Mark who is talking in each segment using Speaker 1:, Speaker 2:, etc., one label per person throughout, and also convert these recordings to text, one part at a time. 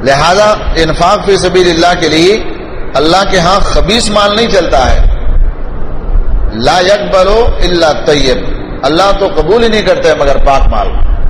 Speaker 1: لہذا انفاق فی سبیل اللہ کے لیے اللہ کے ہاں خبیث مال نہیں چلتا ہے. لا یقبل الا طیب، اللہ تو قبول ہی نہیں کرتے مگر پاک مال.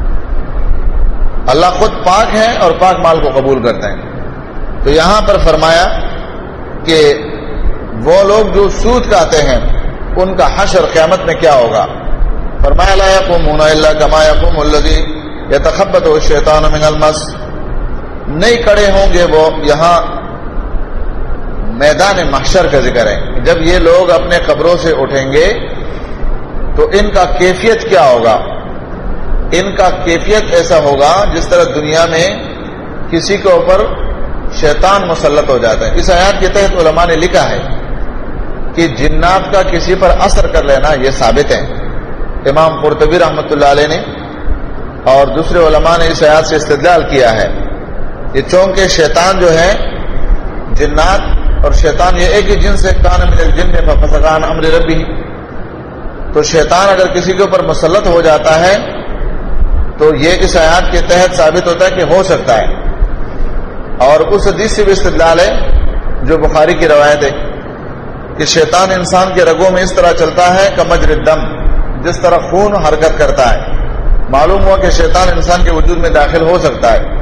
Speaker 1: اللہ خود پاک ہے اور پاک مال کو قبول کرتے ہیں. تو یہاں پر فرمایا کہ وہ لوگ جو سود کھاتے ہیں ان کا حشر قیامت میں کیا ہوگا. فرمایا لا یقومون الا کما یقوم الذی یتخبطہ الشیطان من المس، نہیں کھڑے ہوں گے وہ. یہاں میدان محشر کا ذکر ہے. جب یہ لوگ اپنے قبروں سے اٹھیں گے تو ان کا کیفیت کیا ہوگا. ان کا کیفیت ایسا ہوگا جس طرح دنیا میں کسی کے اوپر شیطان مسلط ہو جاتا ہے. اس آیات کے تحت علماء نے لکھا ہے کہ جنات کا کسی پر اثر کر لینا یہ ثابت ہے. امام قرطبی رحمۃ اللہ علیہ نے اور دوسرے علماء نے اس آیات سے استدلال کیا ہے. یہ چونکہ شیطان جو ہے، جنات اور شیطان یہ ایک ہی جن سے کان من الجن ففسق عن امر ربہ، تو شیطان اگر کسی کے اوپر مسلط ہو جاتا ہے تو یہ اس آیات کے تحت ثابت ہوتا ہے کہ ہو سکتا ہے. اور اس حدیث سے بھی استدلال ہے جو بخاری کی روایت ہے کہ شیطان انسان کے رگوں میں اس طرح چلتا ہے کہ مجرى الدم، جس طرح خون حرکت کرتا ہے. معلوم ہوا کہ شیطان انسان کے وجود میں داخل ہو سکتا ہے.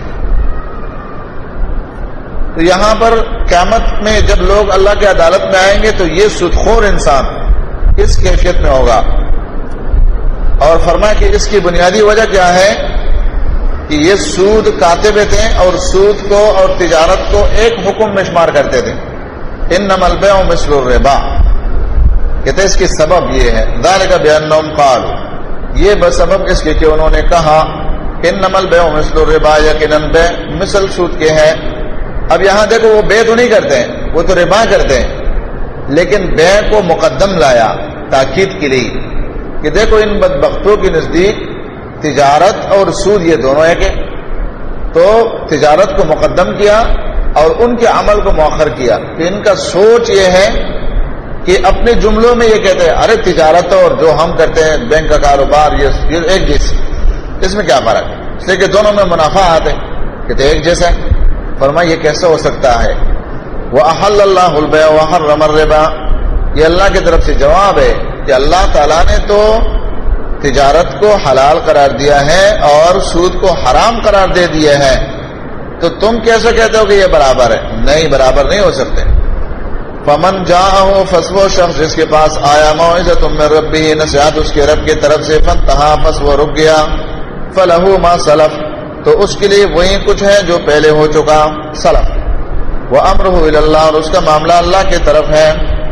Speaker 1: تو یہاں پر قیامت میں جب لوگ اللہ کی عدالت میں آئیں گے تو یہ سودخور انسان اس کیفیت میں ہوگا. اور فرمایا کہ اس کی بنیادی وجہ کیا ہے کہ یہ سود کاتب تھے اور سود کو اور تجارت کو ایک حکم میں شمار کرتے تھے. انما البیع مثل الربا، کہتے اس کی سبب یہ ہے ذالک بانہم قالوا، یہ بسبب اس کے کہ انہوں نے کہا انما البیع مثل الربا، یقیناً بیع مثل سود کے ہے. اب یہاں دیکھو وہ بیع تو نہیں کرتے ہیں، وہ تو ربا کرتے ہیں، لیکن بیع کو مقدم لایا تاکید کے لیے کہ دیکھو ان بدبختوں کے نزدیک تجارت اور سود یہ دونوں ایک ہے. تو تجارت کو مقدم کیا اور ان کے عمل کو مؤخر کیا. کہ ان کا سوچ یہ ہے کہ اپنے جملوں میں یہ کہتے ہیں ارے تجارت اور جو ہم کرتے ہیں بینک کا کاروبار یہ ایک جیسے، اس میں کیا فرق ہے، اس لیے کہ دونوں میں منافع آتے کہتے ایک جیسا ہے. فرمایا یہ کیسے ہو سکتا ہے. وَأَحَلَّ اللَّهُ الْبَيْعَ وَحَرَّمَ الرِّبَا، یہ اللہ کی طرف سے جواب ہے کہ اللہ تعالیٰ نے تو تجارت کو حلال قرار دیا ہے اور سود کو حرام قرار دے دیا ہے. تو تم کیسے کہتے ہو کہ یہ برابر ہے؟ نہیں، برابر نہیں ہو سکتے. فمن جاءہ، پس وہ شخص جس کے پاس آیا موعظۃ من ربہ، نصیحت اس کے رب کی طرف سے، فانتہا، پس وہ رک گیا، فلہ ما سلف، تو اس کے لیے وہی کچھ ہے جو پہلے ہو چکا سلف. وامرہ الی اللہ، اور اس کا معاملہ اللہ کی طرف ہے.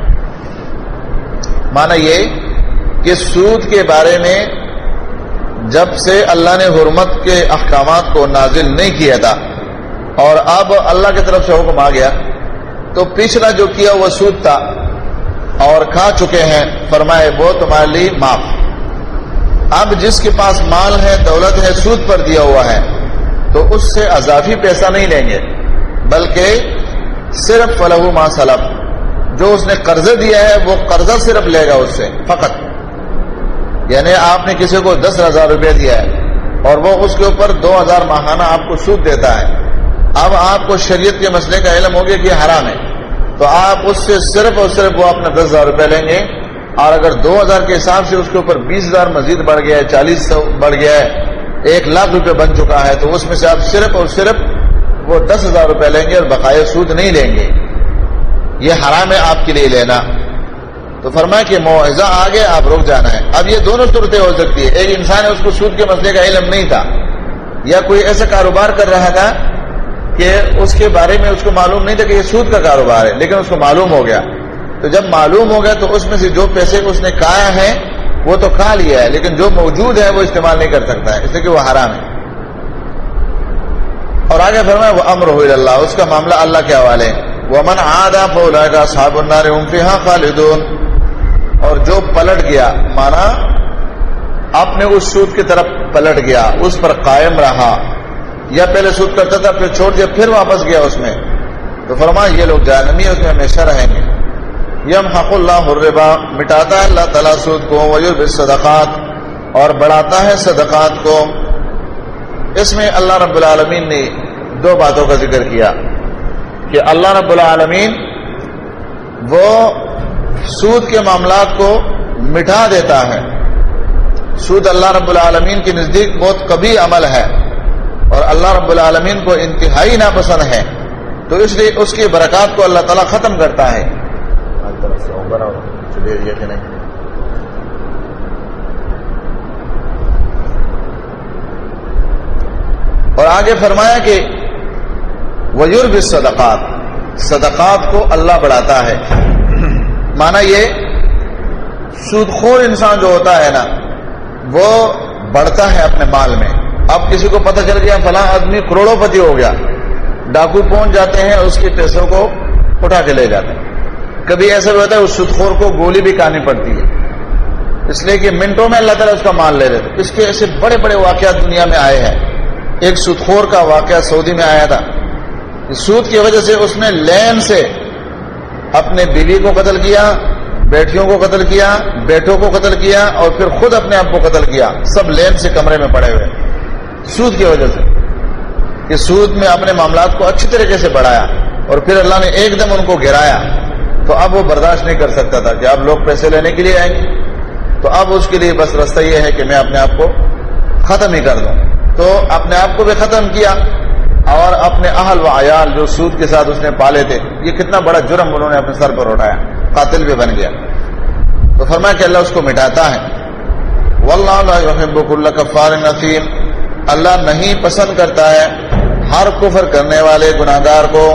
Speaker 1: معنی یہ کہ سود کے بارے میں جب سے اللہ نے حرمت کے احکامات کو نازل نہیں کیا تھا اور اب اللہ کی طرف سے حکم آ گیا تو پچھلا جو کیا وہ سود تھا اور کھا چکے ہیں. فرمائے وہ تمہارے لیے معاف. اب جس کے پاس مال ہے، دولت ہے، سود پر دیا ہوا ہے تو اس سے اضافی پیسہ نہیں لیں گے، بلکہ صرف فلہ ما سلف، جو اس نے قرضہ دیا ہے وہ قرضہ صرف لے گا اس سے فقط. یعنی آپ نے کسی کو 10,000 روپے دیا ہے اور وہ اس کے اوپر 2,000 ماہانہ آپ کو سود دیتا ہے. اب آپ کو شریعت کے مسئلے کا علم ہو گیا کہ یہ حرام ہے، تو آپ اس سے صرف اور صرف وہ اپنا 10,000 روپے لیں گے. اور اگر 2,000 کے حساب سے اس کے اوپر 20,000 مزید بڑھ گیا ہے، 40,000 بڑھ گیا ہے، 1,00,000 روپے بن چکا ہے، تو اس میں سے آپ صرف اور صرف وہ 10,000 روپے لیں گے اور بقایا سود نہیں لیں گے. یہ حرام ہے آپ کے لیے لینا. تو فرمایا کہ موعظہ آگے آپ رک جانا ہے. اب یہ دونوں صورتیں ہو سکتی ہے. ایک انسان ہے اس کو سود کے مسئلے کا علم نہیں تھا، یا کوئی ایسا کاروبار کر رہا تھا کہ اس کے بارے میں اس کو معلوم نہیں تھا کہ یہ سود کا کاروبار ہے، لیکن اس کو معلوم ہو گیا. تو جب معلوم ہو گیا تو اس میں سے جو پیسے اس نے کھایا ہے وہ تو کھا لیا ہے، لیکن جو موجود ہے وہ استعمال نہیں کر سکتا ہے، اس لیے کہ وہ حرام ہے. اور آگے فرمایا وہ امرہ الی اللہ، اس کا معاملہ اللہ کے حوالے. ومن عاد فاولئک اصحاب النار هم فیہا خالدون، اور جو پلٹ گیا، مانا اپنے اس سود کی طرف پلٹ گیا، اس پر قائم رہا، یا پہلے سود کرتا تھا پھر چھوڑ دیا پھر واپس گیا اس میں، تو فرمایا یہ لوگ جہنمی اس میں ہمیشہ رہیں گے. یمحق اللہ الربا، مٹاتا ہے اللہ تعالیٰ سود کو، ویربی الصدقات، اور بڑھاتا ہے صدقات کو. اس میں اللہ رب العالمین نے دو باتوں کا ذکر کیا کہ اللہ رب العالمین وہ سود کے معاملات کو مٹا دیتا ہے. سود اللہ رب العالمین کے نزدیک بہت قبیح عمل ہے اور اللہ رب العالمین کو انتہائی ناپسند ہے، تو اس لیے اس کی برکات کو اللہ تعالیٰ ختم کرتا ہے. اور آگے فرمایا کہ وَيُرْبِ الصَّدَقَاتِ، صدقات کو اللہ بڑھاتا ہے. معنی یہ سود خور انسان جو ہوتا ہے نا وہ بڑھتا ہے اپنے مال میں. اب کسی کو پتہ چل گیا فلاں آدمی کروڑوں پتی ہو گیا، ڈاکو پہنچ جاتے ہیں اس کے پیسوں کو اٹھا کے لے جاتے ہیں. کبھی ایسا بھی ہوتا ہے اس سود خور کو گولی بھی کھانی پڑتی ہے، اس لیے کہ منٹوں میں اللہ تعالیٰ اس کا مال لے لیتے. اس کے ایسے بڑے بڑے واقعات دنیا میں آئے ہیں. ایک سود خور کا واقعہ سعودی میں آیا تھا. سود کی وجہ سے اس نے لین سے اپنے بیوی کو قتل کیا، بیٹیوں کو قتل کیا، بیٹوں کو قتل کیا اور پھر خود اپنے آپ کو قتل کیا، سب لین سے کمرے میں پڑے ہوئے سود کی وجہ سے. کہ سود میں اپنے معاملات کو اچھی طریقے سے بڑھایا اور پھر اللہ نے ایک دم ان کو گرایا. تو اب وہ برداشت نہیں کر سکتا تھا کہ اب لوگ پیسے لینے کے لیے آئیں گے، تو اب اس کے لیے بس راستہ یہ ہے کہ میں اپنے آپ کو ختم ہی کر دوں. تو اپنے آپ کو بھی ختم کیا اور اپنے اہل و عیال جو سود کے ساتھ اس نے پالے تھے، یہ کتنا بڑا جرم انہوں نے اپنے سر پر اٹھایا، قاتل بھی بن گیا. تو فرمایا کہ اللہ اس کو مٹاتا ہے. واللہ لا یحب کل کفار اثیم، اللہ نہیں پسند کرتا ہے ہر کفر کرنے والے گناہگار کو.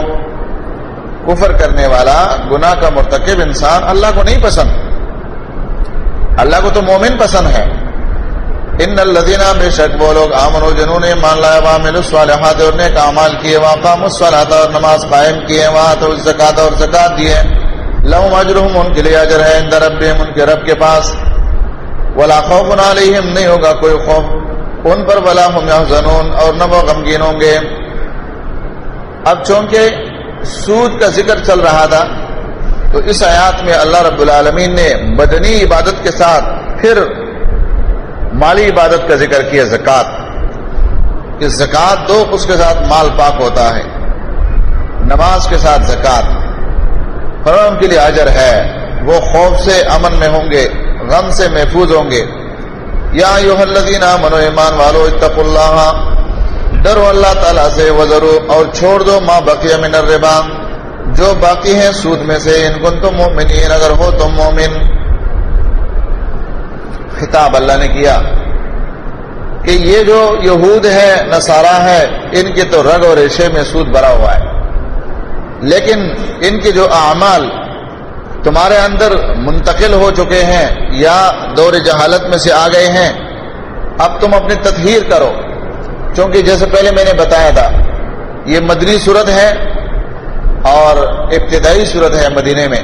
Speaker 1: کفر کرنے والا، گناہ کا مرتکب انسان اللہ کو نہیں پسند. اللہ کو تو مومن پسند ہے. ان الذین، بے شک وہ لوگ آمنوا جنہوں نے مان لایا، وعملوا الصالحات اور نیک اعمال کیے، واقاموا الصلاۃ اور نماز قائم کیے، وآتوا الزکاۃ اور زکات دیے، لہم اجرہم ان کے لیے اجر ہے عند ربہم ان کے رب کے پاس، ولا خوف علیہم نہیں ہوگا کوئی خوف ان پر، ولا ہم یحزنون اور نہ وہ غمگین ہوں گے. اب چونکہ سود کا ذکر چل رہا تھا تو اس آیات میں اللہ رب العالمین نے بدنی عبادت کے ساتھ پھر مالی عبادت کا ذکر کیا، زکات. کہ زکات دو، اس کے ساتھ مال پاک ہوتا ہے، نماز کے ساتھ زکات. پر ان کے لیے اجر ہے، وہ خوف سے امن میں ہوں گے، غم سے محفوظ ہوں گے. یا ایھا الذین آمنوا، ایمان والو، اتقوا اللہ، ڈرو اللہ تعالیٰ سے، وذروا اور چھوڑ دو ما بقی من الربا، جو باقی ہیں سود میں سے، ان کنتم مؤمنین، اگر ہو تم مومن. خطاب اللہ نے کیا کہ یہ جو یہود ہے، نصارہ ہے، ان کے تو رگ اور ریشے میں سود بھرا ہوا ہے، لیکن ان کے جو اعمال تمہارے اندر منتقل ہو چکے ہیں یا دور جہالت میں سے آ گئے ہیں، اب تم اپنی تطہیر کرو. چونکہ جیسے پہلے میں نے بتایا تھا یہ مدنی صورت ہے اور ابتدائی صورت ہے مدینے میں،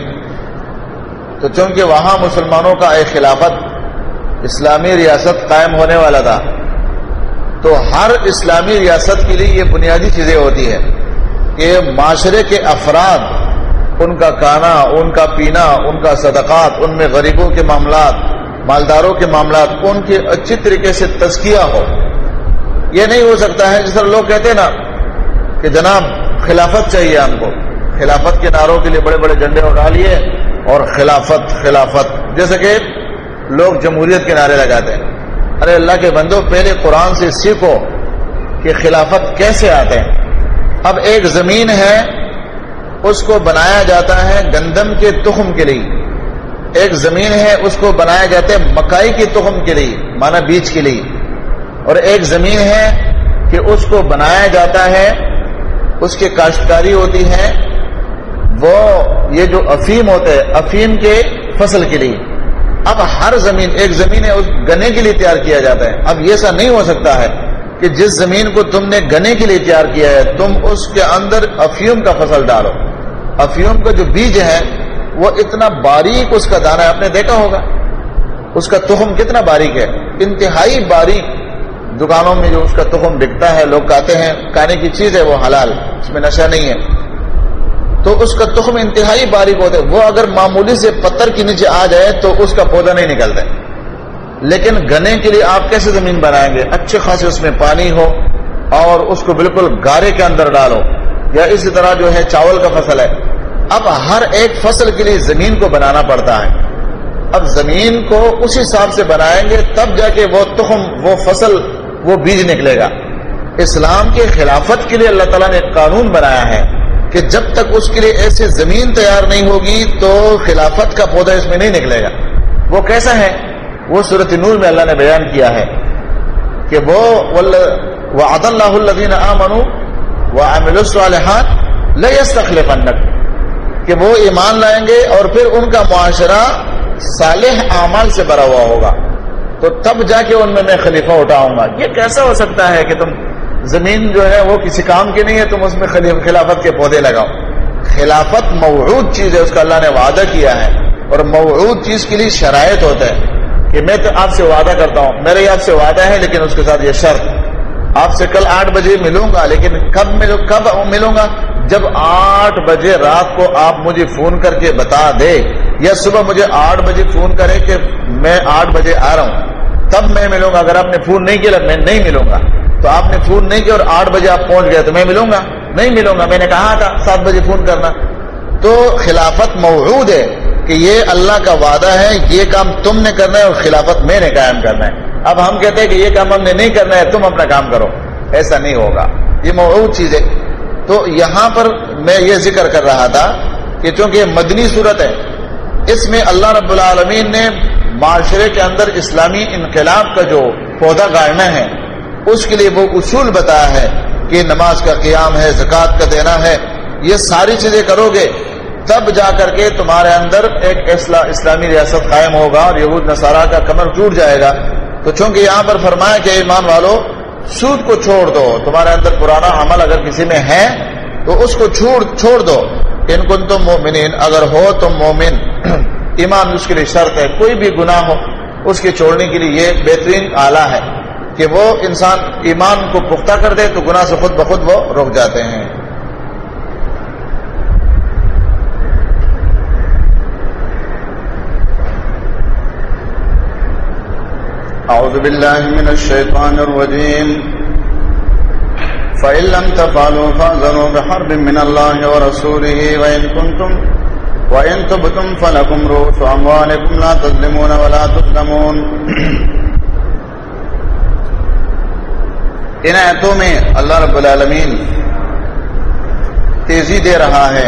Speaker 1: تو چونکہ وہاں مسلمانوں کا ایک خلافت اسلامی ریاست قائم ہونے والا تھا، تو ہر اسلامی ریاست کے لیے یہ بنیادی چیزیں ہوتی ہے کہ معاشرے کے افراد، ان کا کھانا، ان کا پینا، ان کا صدقات، ان میں غریبوں کے معاملات، مالداروں کے معاملات، ان کے اچھی طریقے سے تزکیہ ہو. یہ نہیں ہو سکتا ہے جس طرح لوگ کہتے ہیں نا کہ جناب خلافت چاہیے ہم کو، خلافت کے نعروں کے لیے بڑے بڑے جھنڈے اٹھا لیے اور خلافت خلافت، جیسے کہ لوگ جمہوریت کے نعرے لگاتے ہیں. ارے اللہ کے بندو، پہلے قرآن سے سیکھو کہ خلافت کیسے آتے ہیں. اب ایک زمین ہے، اس کو بنایا جاتا ہے گندم کے تخم کے لیے، ایک زمین ہے اس کو بنایا جاتا ہے مکائی کے تخم کے لیے، مانا بیج کے لیے، اور ایک زمین ہے کہ اس کو بنایا جاتا ہے، اس کی کاشتکاری ہوتی ہے، وہ یہ جو افیم ہوتا ہے افیم کے فصل کے لیے. اب ہر زمین، ایک زمین ہے اس گنے کے لیے تیار کیا جاتا ہے. اب یہ ایسا نہیں ہو سکتا ہے کہ جس زمین کو تم نے گنے کے لیے تیار کیا ہے تم اس کے اندر افیوم کا فصل ڈالو. افیوم کا جو بیج ہے وہ اتنا باریک اس کا دانہ ہے، آپ نے دیکھا ہوگا اس کا تخم کتنا باریک ہے، انتہائی باریک. دکانوں میں جو اس کا تخم بکتا ہے لوگ کھاتے ہیں، کھانے کی چیز ہے وہ حلال، اس میں نشہ نہیں ہے، تو اس کا تخم انتہائی باریک ہوتا ہے. وہ اگر معمولی سے پتھر کے نیچے آ جائے تو اس کا پودا نہیں نکلتا ہے. لیکن گنے کے لیے آپ کیسے زمین بنائیں گے؟ اچھے خاصے اس میں پانی ہو، اور اس کو بالکل گارے کے اندر ڈالو، یا اسی طرح جو ہے چاول کا فصل ہے، اب ہر ایک فصل کے لیے زمین کو بنانا پڑتا ہے. اب زمین کو اس حساب سے بنائیں گے تب جا کے وہ تخم، وہ فصل، وہ بیج نکلے گا. اسلام کے خلافت کے لیے اللہ تعالیٰ نے ایک قانون بنایا ہے کہ جب تک اس کے لیے ایسی زمین تیار نہیں ہوگی تو خلافت کا پودا اس میں نہیں نکلے گا. وہ کیسا ہے؟ وہ سورۃ نور میں اللہ نے بیان کیا ہے کہ وہ وعد اللہ الذین آمنوا وعملوا الصالحات لیستخلفنک، کہ وہ ایمان لائیں گے اور پھر ان کا معاشرہ صالح اعمال سے بھرا ہوا ہوگا تو تب جا کے ان میں خلیفہ اٹھاؤں گا. یہ کیسا ہو سکتا ہے کہ تم زمین جو ہے وہ کسی کام کی نہیں ہے، تم اس میں خلافت کے پودے لگاؤ؟ خلافت موعود چیز ہے، اس کا اللہ نے وعدہ کیا ہے، اور موعود چیز کے لیے شرائط ہوتا ہے کہ میں تو آپ سے وعدہ کرتا ہوں، میرے آپ سے وعدہ ہے، لیکن اس کے ساتھ یہ شرط، آپ سے کل 8 بجے ملوں گا، لیکن کب ملوں گا؟ جب 8 بجے رات کو آپ مجھے فون کر کے بتا دے، یا صبح مجھے 8 بجے فون کرے کہ میں 8 بجے آ رہا ہوں، تب میں ملوں گا. اگر آپ نے فون نہیں کیا میں نہیں ملوں گا. تو آپ نے فون نہیں کیا اور 8 بجے آپ پہنچ گئے تو میں ملوں گا؟ نہیں ملوں گا. میں نے کہا تھا 7 بجے فون کرنا. تو خلافت موعود ہے کہ یہ اللہ کا وعدہ ہے، یہ کام تم نے کرنا ہے اور خلافت میں نے قائم کرنا ہے. اب ہم کہتے ہیں کہ یہ کام ہم نے نہیں کرنا ہے، تم اپنا کام کرو. ایسا نہیں ہوگا، یہ موعود چیز ہے. تو یہاں پر میں یہ ذکر کر رہا تھا کہ چونکہ یہ مدنی صورت ہے، اس میں اللہ رب العالمین نے معاشرے کے اندر اسلامی انقلاب کا جو پودا گاڑنا ہے اس کے لیے وہ اصول بتایا ہے کہ نماز کا قیام ہے، زکوٰۃ کا دینا ہے. یہ ساری چیزیں کرو گے تب جا کر کے تمہارے اندر ایک اسلامی ریاست قائم ہوگا اور یہود نصارہ کا کمر ٹوٹ جائے گا. تو چونکہ یہاں پر فرمایا کہ ایمان والو سود کو چھوڑ دو، تمہارے اندر پرانا عمل اگر کسی میں ہے تو اس کو چھوڑ دو. ان کنتم مؤمنین، اگر ہو تم مومن. ایمان اس کے لیے شرط ہے، کوئی بھی گناہ ہو اس کے چھوڑنے کے لیے یہ بہترین آلہ ہے کہ وہ انسان ایمان کو پختہ کر دے تو گناہ سے خود بخود وہ رک جاتے ہیں. اعوذ باللہ من الشیطان الرجیم فَإِن لَّمْ تَفْعَلُوا فَأْذَنُوا بِحَرْبٍ مِّنَ اللَّهِ وَرَسُولِهِ وَإِن تُبْتُمْ فَلَكُمْ رُءُوسُ أَمْوَالِكُمْ لَا تَظْلِمُونَ وَلَا تُظْلَمُونَ. ان آیتوں میں اللہ رب العالمین تیزی دے رہا ہے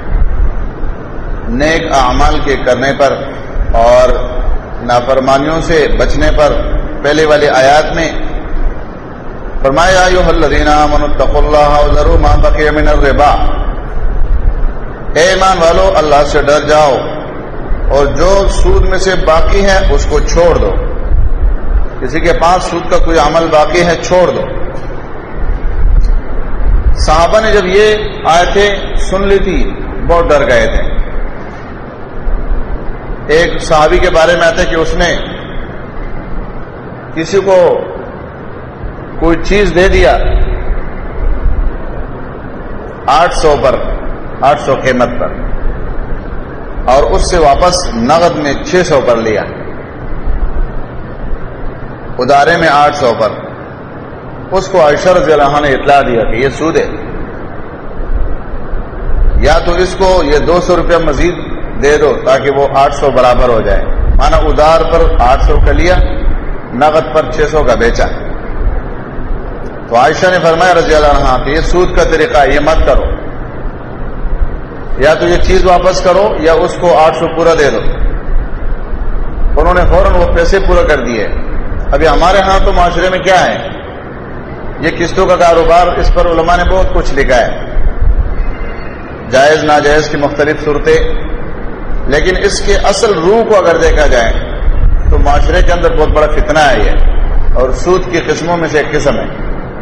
Speaker 1: نیک اعمال کے کرنے پر اور نافرمانیوں سے بچنے پر. پہلے والی آیات میں فرمایا ایھا الذین آمنوا اتقوا اللہ وذروا ما بقی من الربا، اے ایمان والو اللہ سے ڈر جاؤ اور جو سود میں سے باقی ہے اس کو چھوڑ دو. کسی کے پاس سود کا کوئی عمل باقی ہے چھوڑ دو. صحابہ نے جب یہ آیتیں سن لی تھی بہت ڈر گئے تھے. ایک صحابی کے بارے میں آتا ہے کہ اس نے کسی کو کوئی چیز دے دیا 800 پر، 800 قیمت پر، اور اس سے واپس نقد میں 600 پر لیا، ادارے میں 800 پر. اس کو عائشہ رضی اللہ عنہا نے اطلاع دیا کہ یہ سود ہے، یا تو اس کو یہ 200 روپیہ مزید دے دو تاکہ وہ 800 برابر ہو جائے. مانا ادار پر 800 کا لیا، نقد پر 600 کا بیچا. تو عائشہ نے فرمایا رضی اللہ عنہا کہ یہ سود کا طریقہ ہے، یہ مت کرو، یا تو یہ چیز واپس کرو یا اس کو 800 پورا دے دو. انہوں نے فوراً وہ پیسے پورا کر دیے. ابھی ہمارے ہاں تو معاشرے میں کیا ہے، یہ قسطوں کا کاروبار، اس پر علماء نے بہت کچھ لکھا ہے، جائز ناجائز کی مختلف صورتیں. لیکن اس کے اصل روح کو اگر دیکھا جائے تو معاشرے کے اندر بہت بڑا فتنہ ہے یہ، اور سود کی قسموں میں سے ایک قسم ہے.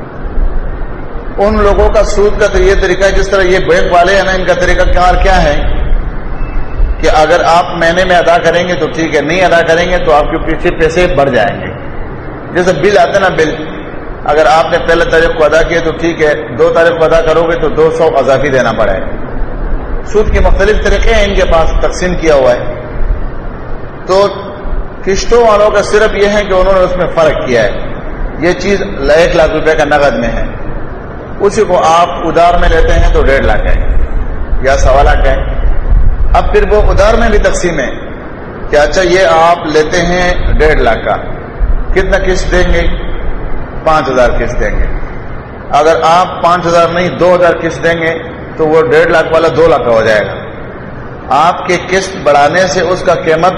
Speaker 1: ان لوگوں کا سود کا تو یہ طریقہ ہے، جس طرح یہ بینک والے ہیں نا، ان کا طریقہ کار کیا ہے کہ اگر آپ مہینے میں ادا کریں گے تو ٹھیک ہے، نہیں ادا کریں گے تو آپ کے پیچھے پیسے بڑھ جائیں گے. جیسے بل آتے نا، بل اگر آپ نے پہلے تاریخ کو ادا کیے تو ٹھیک ہے، 2 تاریخ کو ادا کرو گے تو 200 اضافی دینا پڑے. سود کے مختلف طریقے ہیں ان کے پاس، تقسیم کیا ہوا ہے. تو قسطوں والوں کا صرف یہ ہے کہ انہوں نے اس میں فرق کیا ہے یہ چیز 1 لاکھ روپے کا نقد میں ہے، اسی کو آپ ادار میں لیتے ہیں تو 1.5 لاکھ ہے یا 1.25 لاکھ ہے. اب پھر وہ ادار میں بھی تقسیم ہے کہ اچھا یہ آپ لیتے ہیں 1.5 لاکھ کا، کتنا قسط دیں گے؟ 5,000 قسط دیں گے. اگر آپ 5,000 نہیں 2,000 قسط دیں گے تو وہ 1.5 لاکھ والا 2 لاکھ کا ہو جائے گا. آپ کے قسط بڑھانے سے اس کا قیمت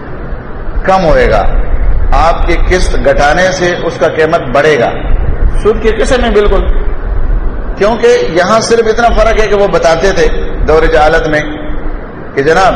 Speaker 1: کم ہوئے گا، آپ کی قسط گھٹانے سے اس کا قیمت بڑھے گا. سود کی قسم ہے بالکل، کیونکہ یہاں صرف اتنا فرق ہے کہ وہ بتاتے تھے دور جہالت میں کہ جناب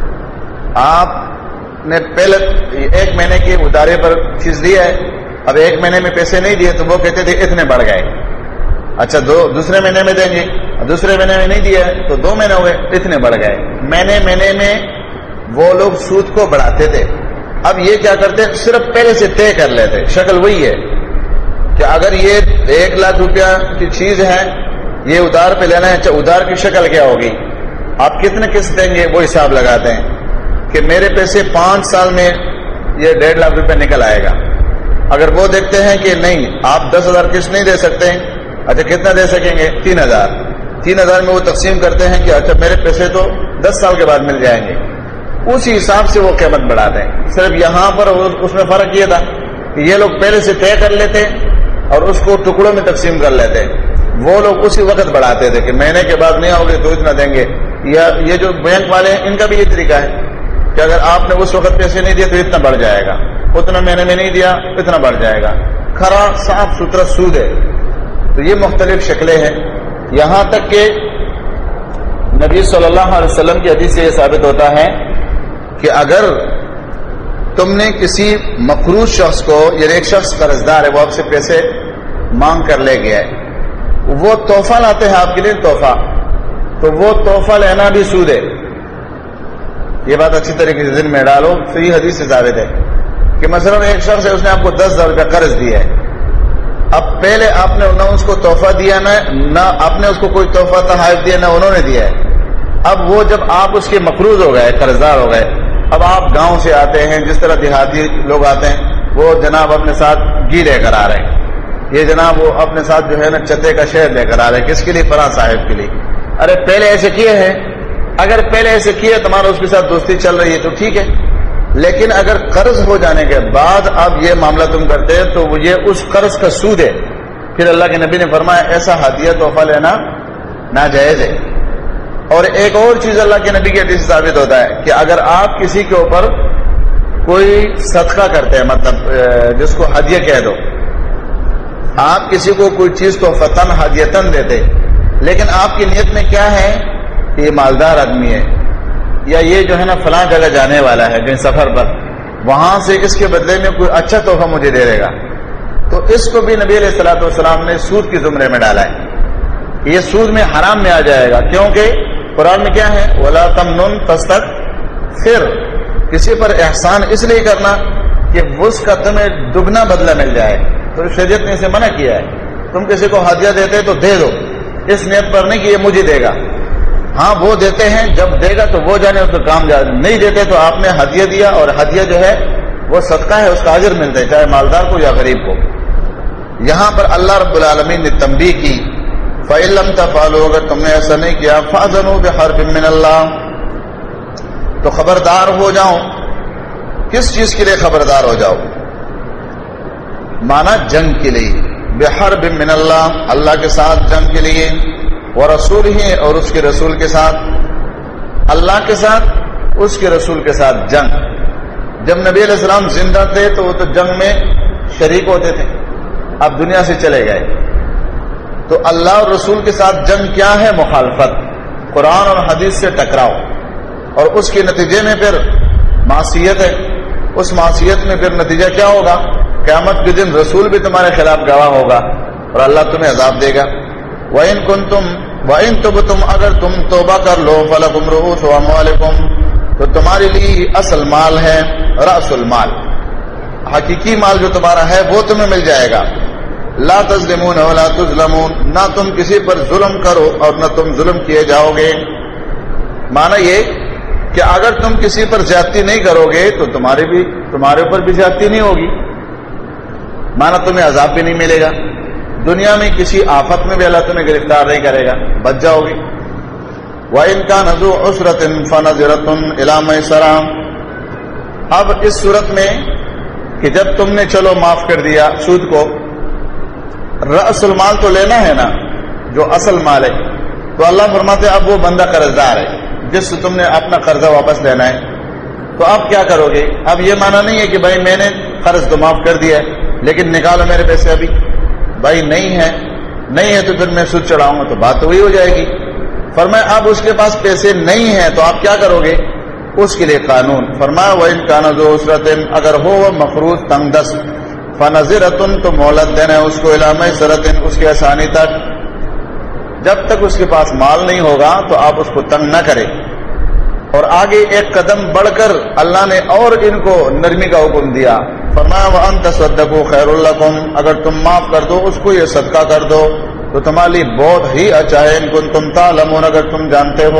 Speaker 1: آپ نے پہلے 1 مہینے کے ادارے پر چیز دیا ہے، اب 1 مہینے میں پیسے نہیں دیے تو وہ کہتے تھے اتنے بڑھ گئے. اچھا دوسرے مہینے میں دیں گے، دوسرے مہینے میں نہیں دیا ہے تو 2 مہینے ہوئے اتنے بڑھ گئے. مہینے میں وہ لوگ سود کو بڑھاتے تھے. اب یہ کیا کرتے صرف پہلے سے طے کر لیتے. شکل وہی ہے کہ اگر یہ 1 لاکھ روپیہ کی چیز ہے، یہ ادار پہ لینا ہے، اچھا ادار کی شکل کیا ہوگی، آپ کتنے قسط دیں گے وہ حساب لگاتے ہیں کہ میرے پیسے 5 سال میں یہ 1.5 لاکھ روپے نکل آئے گا. اگر وہ دیکھتے ہیں کہ نہیں آپ 10,000 قسط نہیں دے سکتے، اچھا کتنا دے سکیں گے؟ 3,000 میں وہ تقسیم کرتے ہیں کہ اچھا میرے پیسے تو 10 سال کے بعد مل جائیں گے. اسی حساب سے وہ قیمت بڑھاتے ہیں. صرف یہاں پر اس میں فرق یہ تھا کہ یہ لوگ پہلے سے طے کر لیتے اور اس کو ٹکڑوں میں تقسیم کر لیتے. وہ لوگ اسی وقت بڑھاتے تھے کہ مہینے کے بعد نہیں ہوگے تو اتنا دیں گے. یا یہ جو بینک والے ہیں ان کا بھی یہ طریقہ ہے کہ اگر آپ نے اس وقت پیسے نہیں دیے تو اتنا بڑھ جائے گا، اتنا مہینے میں نہیں دیا اتنا بڑھ جائے گا. کھرا صاف ستھرا سود ہے. تو یہ مختلف شکلیں ہیں. یہاں تک کہ نبی صلی اللہ علیہ وسلم کی حدیث سے یہ ثابت ہوتا ہے کہ اگر تم نے کسی مقروض شخص کو، یعنی ایک شخص قرضدار ہے وہ آپ سے پیسے مانگ کر لے گیا ہے، وہ تحفہ لاتے ہیں آپ کے لیے تحفہ، تو وہ تحفہ لینا بھی سود ہے. یہ بات اچھی طریقے سے ذہن میں ڈالو. صحیح حدیث سے ثابت ہے کہ مثلا ایک شخص ہے اس نے آپ کو 10,000 روپیہ قرض دیا ہے. اب پہلے آپ نے نہ اس کو تحفہ دیا نہ آپ نے اس کو کوئی تحفہ تحائف دیا نہ انہوں نے دیا ہے. اب وہ جب آپ اس کے مقروض ہو گئے، قرضدار ہو گئے، اب آپ گاؤں سے آتے ہیں، جس طرح دیہاتی لوگ آتے ہیں، وہ جناب اپنے ساتھ گھی لے کر آ رہے ہیں، یہ جناب وہ اپنے ساتھ جو ہے نا چتے کا شہد لے کر آ رہے ہیں. کس کے لیے؟ فلاں صاحب کے لیے. ارے پہلے ایسے کیے ہیں، اگر پہلے ایسے کیے تمہارا اس کے ساتھ دوستی چل رہی ہے تو ٹھیک ہے، لیکن اگر قرض ہو جانے کے بعد اب یہ معاملہ تم کرتے تو یہ اس قرض کا سود ہے. پھر اللہ کے نبی نے فرمایا ایسا ہدیہ تحفہ لینا ناجائز ہے. اور ایک اور چیز اللہ کے نبی کے حدیث سے ثابت ہوتا ہے کہ اگر آپ کسی کے اوپر کوئی صدقہ کرتے ہیں، مطلب جس کو ہدیہ کہہ دو، آپ کسی کو کوئی چیز تحفتاً ہدیتاً دیتے، لیکن آپ کی نیت میں کیا ہے کہ یہ مالدار آدمی ہے یا یہ جو ہے نا فلاں جگہ جانے والا ہے کہیں سفر پر، وہاں سے اس کے بدلے میں کوئی اچھا تحفہ مجھے دے دے گا، تو اس کو بھی نبی علیہ الصلوۃ والسلام نے سود کے زمرے میں ڈالا ہے. یہ سود میں حرام میں آ جائے گا، کیونکہ قرآن میں کیا ہے؟ وَلَا تَمْنُنْ تَسْتَكْثِرْ. کسی پر احسان اس لیے کرنا کہ اس کا تمہیں دگنا بدلہ مل جائے. تو شریعت نے اسے منع کیا ہے. تم کسی کو ہدیہ دیتے تو دے دو، اس نیت پر نہیں کہ یہ مجھے دے گا. ہاں وہ دیتے ہیں، جب دے گا تو وہ جانے اس کا کام جائے. نہیں دیتے تو آپ نے ہدیہ دیا، اور ہدیہ جو ہے وہ صدقہ ہے، اس کا اجر ملتا ہے چاہے مالدار کو یا غریب کو. یہاں پر اللہ رب العالمین نے تنبیہ کی فَإِن لَمْ تَفْعَلُوا، اگر تم نے ایسا نہیں کیا فَأْذَنُوا بِحَرْبٍ مِّنَ اللَّهِ، تو خبردار ہو جاؤ. کس چیز کے لیے خبردار ہو جاؤ؟ مانا جنگ کے لیے. بِحَرْبٍ مِّنَ اللَّهِ، اللہ کے ساتھ جنگ کے لیے، وَرَسُولِهِ، اور اس کے رسول کے ساتھ. اللہ کے ساتھ، اس کے رسول کے ساتھ جنگ. جب نبی علیہ السلام زندہ تھے تو وہ تو جنگ میں شریک ہوتے تھے، اب دنیا سے چلے گئے. تو اللہ اور رسول کے ساتھ جنگ کیا ہے؟ مخالفت، قرآن اور حدیث سے ٹکراؤ، اور اس کے نتیجے میں پھر معصیت ہے. اس معصیت میں پھر نتیجہ کیا ہوگا؟ قیامت کے دن رسول بھی تمہارے خلاف گواہ ہوگا اور اللہ تمہیں عذاب دے گا. وَإِن تُبْتُمْ، اگر تم توبہ کر لو، فَلَكُمْ رُءُوسُ أَمْوَالِكُمْ، تو تمہارے لیے اصل مال ہے، رأس المال، حقیقی مال جو تمہارا ہے وہ تمہیں مل جائے گا. لا تظلمون ولا تظلمون، نہ تم کسی پر ظلم کرو اور نہ تم ظلم کیے جاؤ گے. معنی یہ کہ اگر تم کسی پر زیادتی نہیں کرو گے تو تمہارے اوپر بھی زیادتی نہیں ہوگی. مانا تمہیں عذاب بھی نہیں ملے گا، دنیا میں کسی آفت میں بھی اللہ تمہیں گرفتار نہیں کرے گا، بچ جاؤ گے۔ وَإِنْ كَانَ ذُو عُسْرَةٍ فَنَظِرَةٌ إِلَىٰ مَيْسَرَةٍ۔ اب اس صورت میں کہ جب تم نے چلو معاف کر دیا سود کو، رأس المال تو لینا ہے نا، جو اصل مال ہے، تو اللہ فرماتے اب وہ بندہ قرض دار ہے جس سے تم نے اپنا قرضہ واپس لینا ہے، تو اب کیا کرو گے؟ اب یہ مانا نہیں ہے کہ بھائی میں نے قرض تو معاف کر دیا ہے لیکن نکالو میرے پیسے ابھی، بھائی نہیں ہے تو پھر میں سود چڑھاؤں گا، تو بات تو وہی ہو جائے گی۔ فرمایا اب اس کے پاس پیسے نہیں ہیں تو آپ کیا کرو گے؟ اس کے لیے قانون فرمایا وَإِنْ كَانَ ذُو عُسْرَةٍ، اگر ہو وہ مقروض تنگ دست، فَنَظِرَةٌ، تو مہلت دینا ہے اس کو، إِلَىٰ مَيْسَرَةٍ، اس کی آسانی تک، جب تک اس کے پاس مال نہیں ہوگا تو آپ اس کو تنگ نہ کریں۔ اور آگے ایک قدم بڑھ کر اللہ نے اور ان کو نرمی کا حکم دیا، فرمایا وَأَن تَصَدَّقُوا خَيْرٌ لَكُمْ، اگر تم معاف کر دو اس کو، یہ صدقہ کر دو تو تمہارے لیے بہت ہی اچھا ہے، ان کنتم تعلمون، اگر تم جانتے ہو۔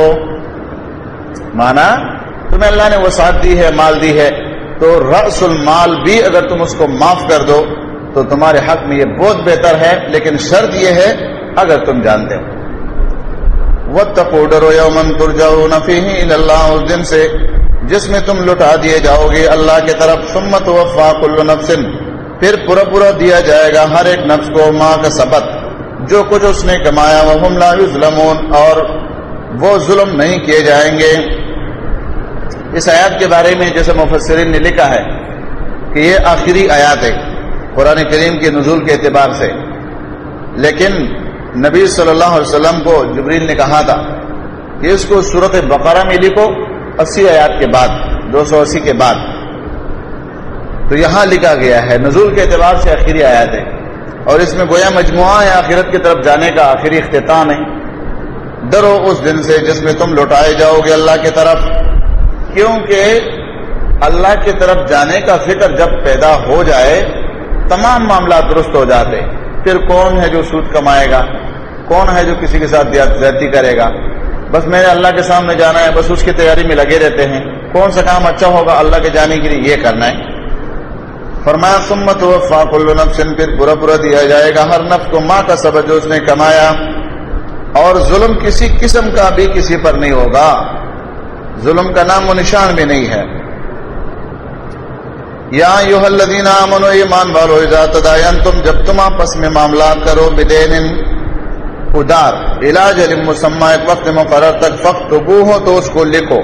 Speaker 1: مانا تمہیں اللہ نے وسعت دی ہے، مال دی ہے، تو رأس المال بھی اگر تم اس کو معاف کر دو تو تمہارے حق میں یہ بہت بہتر ہے، لیکن شرط یہ ہے اگر تم جانتے ہو۔ وَاتَّقُوا، ڈرو یومًا ترجعون فیہ الی اللہ، اس دن سے جس میں تم لٹا دیے جاؤ گے اللہ کی طرف، ثم توفی کل نفس، پھر پورا دیا جائے گا ہر ایک نفس کو، ما کسبت، جو کچھ اس نے کمایا، وہم لا یظلمون، اور وہ ظلم نہیں کیے جائیں گے۔ اس آیات کے بارے میں جیسے مفسرین نے لکھا ہے کہ یہ آخری آیات ہے قرآن کریم کے نزول کے اعتبار سے، لیکن نبی صلی اللہ علیہ وسلم کو جبریل نے کہا تھا کہ اس کو سورۃ بقرہ میں لکھو 80 آیات کے بعد، 280 کے بعد، تو یہاں لکھا گیا ہے نزول کے اعتبار سے آخری آیات ہے، اور اس میں گویا مجموعہ ہے آخرت کی طرف جانے کا، آخری اختتام ہے۔ ڈرو اس دن سے جس میں تم لوٹائے جاؤ گے اللہ کی طرف، کیونکہ اللہ کی طرف جانے کا فکر جب پیدا ہو جائے تمام معاملات درست ہو جاتے۔ پھر کون ہے جو سود کمائے گا، کون ہے جو کسی کے ساتھ زیادتی کرے گا، بس میں نے اللہ کے سامنے جانا ہے، بس اس کی تیاری میں لگے رہتے ہیں، کون سا کام اچھا ہوگا اللہ کے جانے کے لیے یہ کرنا ہے۔ فرمایا ثم توفی کل نفس، پھر پورا دیا جائے گا ہر نفس کو، ما کسبت، جو اس نے کمایا، اور ظلم کسی قسم کا بھی کسی پر نہیں ہوگا، ظلم کا نام و نشان بھی نہیں ہے۔ یا ایھا الذین آمنوا، ایمان والو، اذا تداینتم، جب تم آپس میں معاملات کرو، بدین، ادار، الی اجل مسمی، ایک وقت مقرر تک، فاکتبوہ، تو اس کو لکھو۔